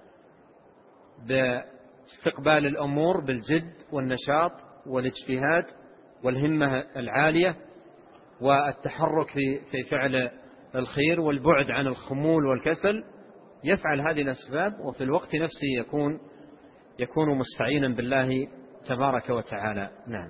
باستقبال الأمور بالجد والنشاط والاجتهاد والهمة العالية والتحرك في فعل الخير والبعد عن الخمول والكسل. يفعل هذه الأسباب وفي الوقت نفسه يكون مستعينا بالله تبارك وتعالى. نعم.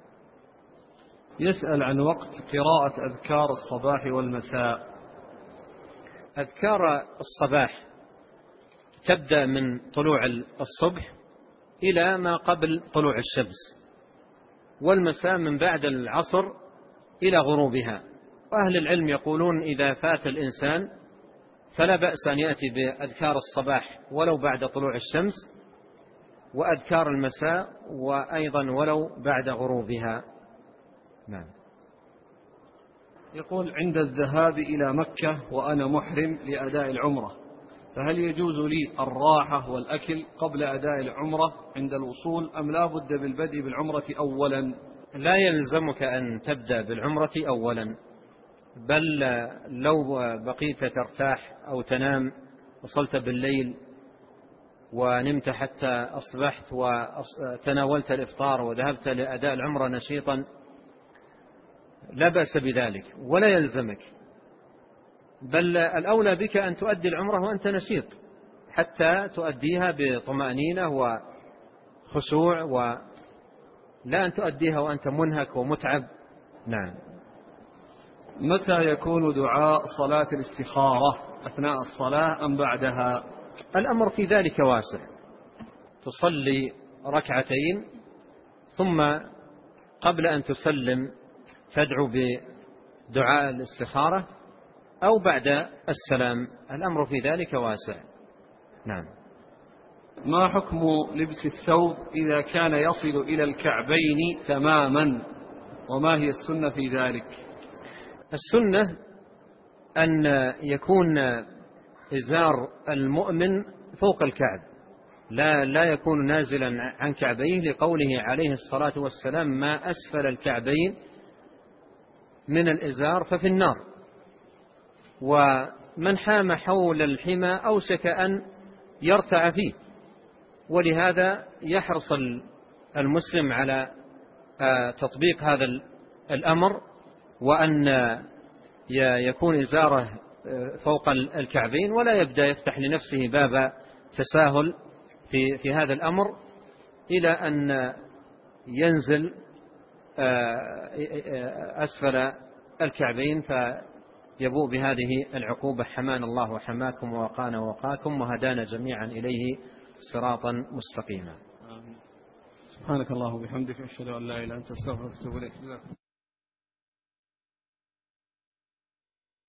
يسأل عن وقت قراءة أذكار الصباح والمساء. أذكار الصباح تبدأ من طلوع الصبح إلى ما قبل طلوع الشمس، والمساء من بعد العصر إلى غروبها. وأهل العلم يقولون إذا فات الإنسان فلا بأس أن يأتي بأذكار الصباح ولو بعد طلوع الشمس، وأذكار المساء وأيضا ولو بعد غروبها. نعم. يقول: عند الذهاب إلى مكة وأنا محرم لأداء العمرة، فهل يجوز لي الراحة والأكل قبل أداء العمرة عند الوصول، أم لا بد بالبدء بالعمرة أولا؟ لا يلزمك أن تبدأ بالعمرة أولا، بل لو بقيت ترتاح أو تنام، وصلت بالليل ونمت حتى أصبحت وتناولت الإفطار وذهبت لأداء العمرة نشيطا، لا بأس بذلك ولا يلزمك، بل الأولى بك أن تؤدي العمرة وأنت نشيط حتى تؤديها بطمأنينة وخشوع، ولا أن تؤديها وأنت منهك ومتعب. نعم. متى يكون دعاء صلاة الاستخارة؟ أثناء الصلاة أم بعدها؟ الأمر في ذلك واسع. تصلي ركعتين ثم قبل أن تسلم تدعو بدعاء الاستخارة، أو بعد السلام، الأمر في ذلك واسع. نعم. ما حكم لبس الثوب إذا كان يصل إلى الكعبين تماما، وما هي السنة في ذلك؟ السنة أن يكون إزار المؤمن فوق الكعب، لا يكون نازلا عن كعبيه، لقوله عليه الصلاة والسلام: ما أسفل الكعبين من الإزار ففي النار. ومن حام حول الحمى أوشك أن يرتع فيه، ولهذا يحرص المسلم على تطبيق هذا الأمر، وأن يكون إزاره فوق الكعبين، ولا يبدأ يفتح لنفسه باب تساهل في هذا الأمر إلى أن ينزل أسفل الكعبين فيبوء بهذه العقوبة. حمانا الله وحماكم ووقانا ووقاكم وهدانا جميعا إليه صراطا مستقيما. سبحانك الله وبحمدك، أشهد أن لا إله إلا أنت، أستغفرك وأتوب إليك.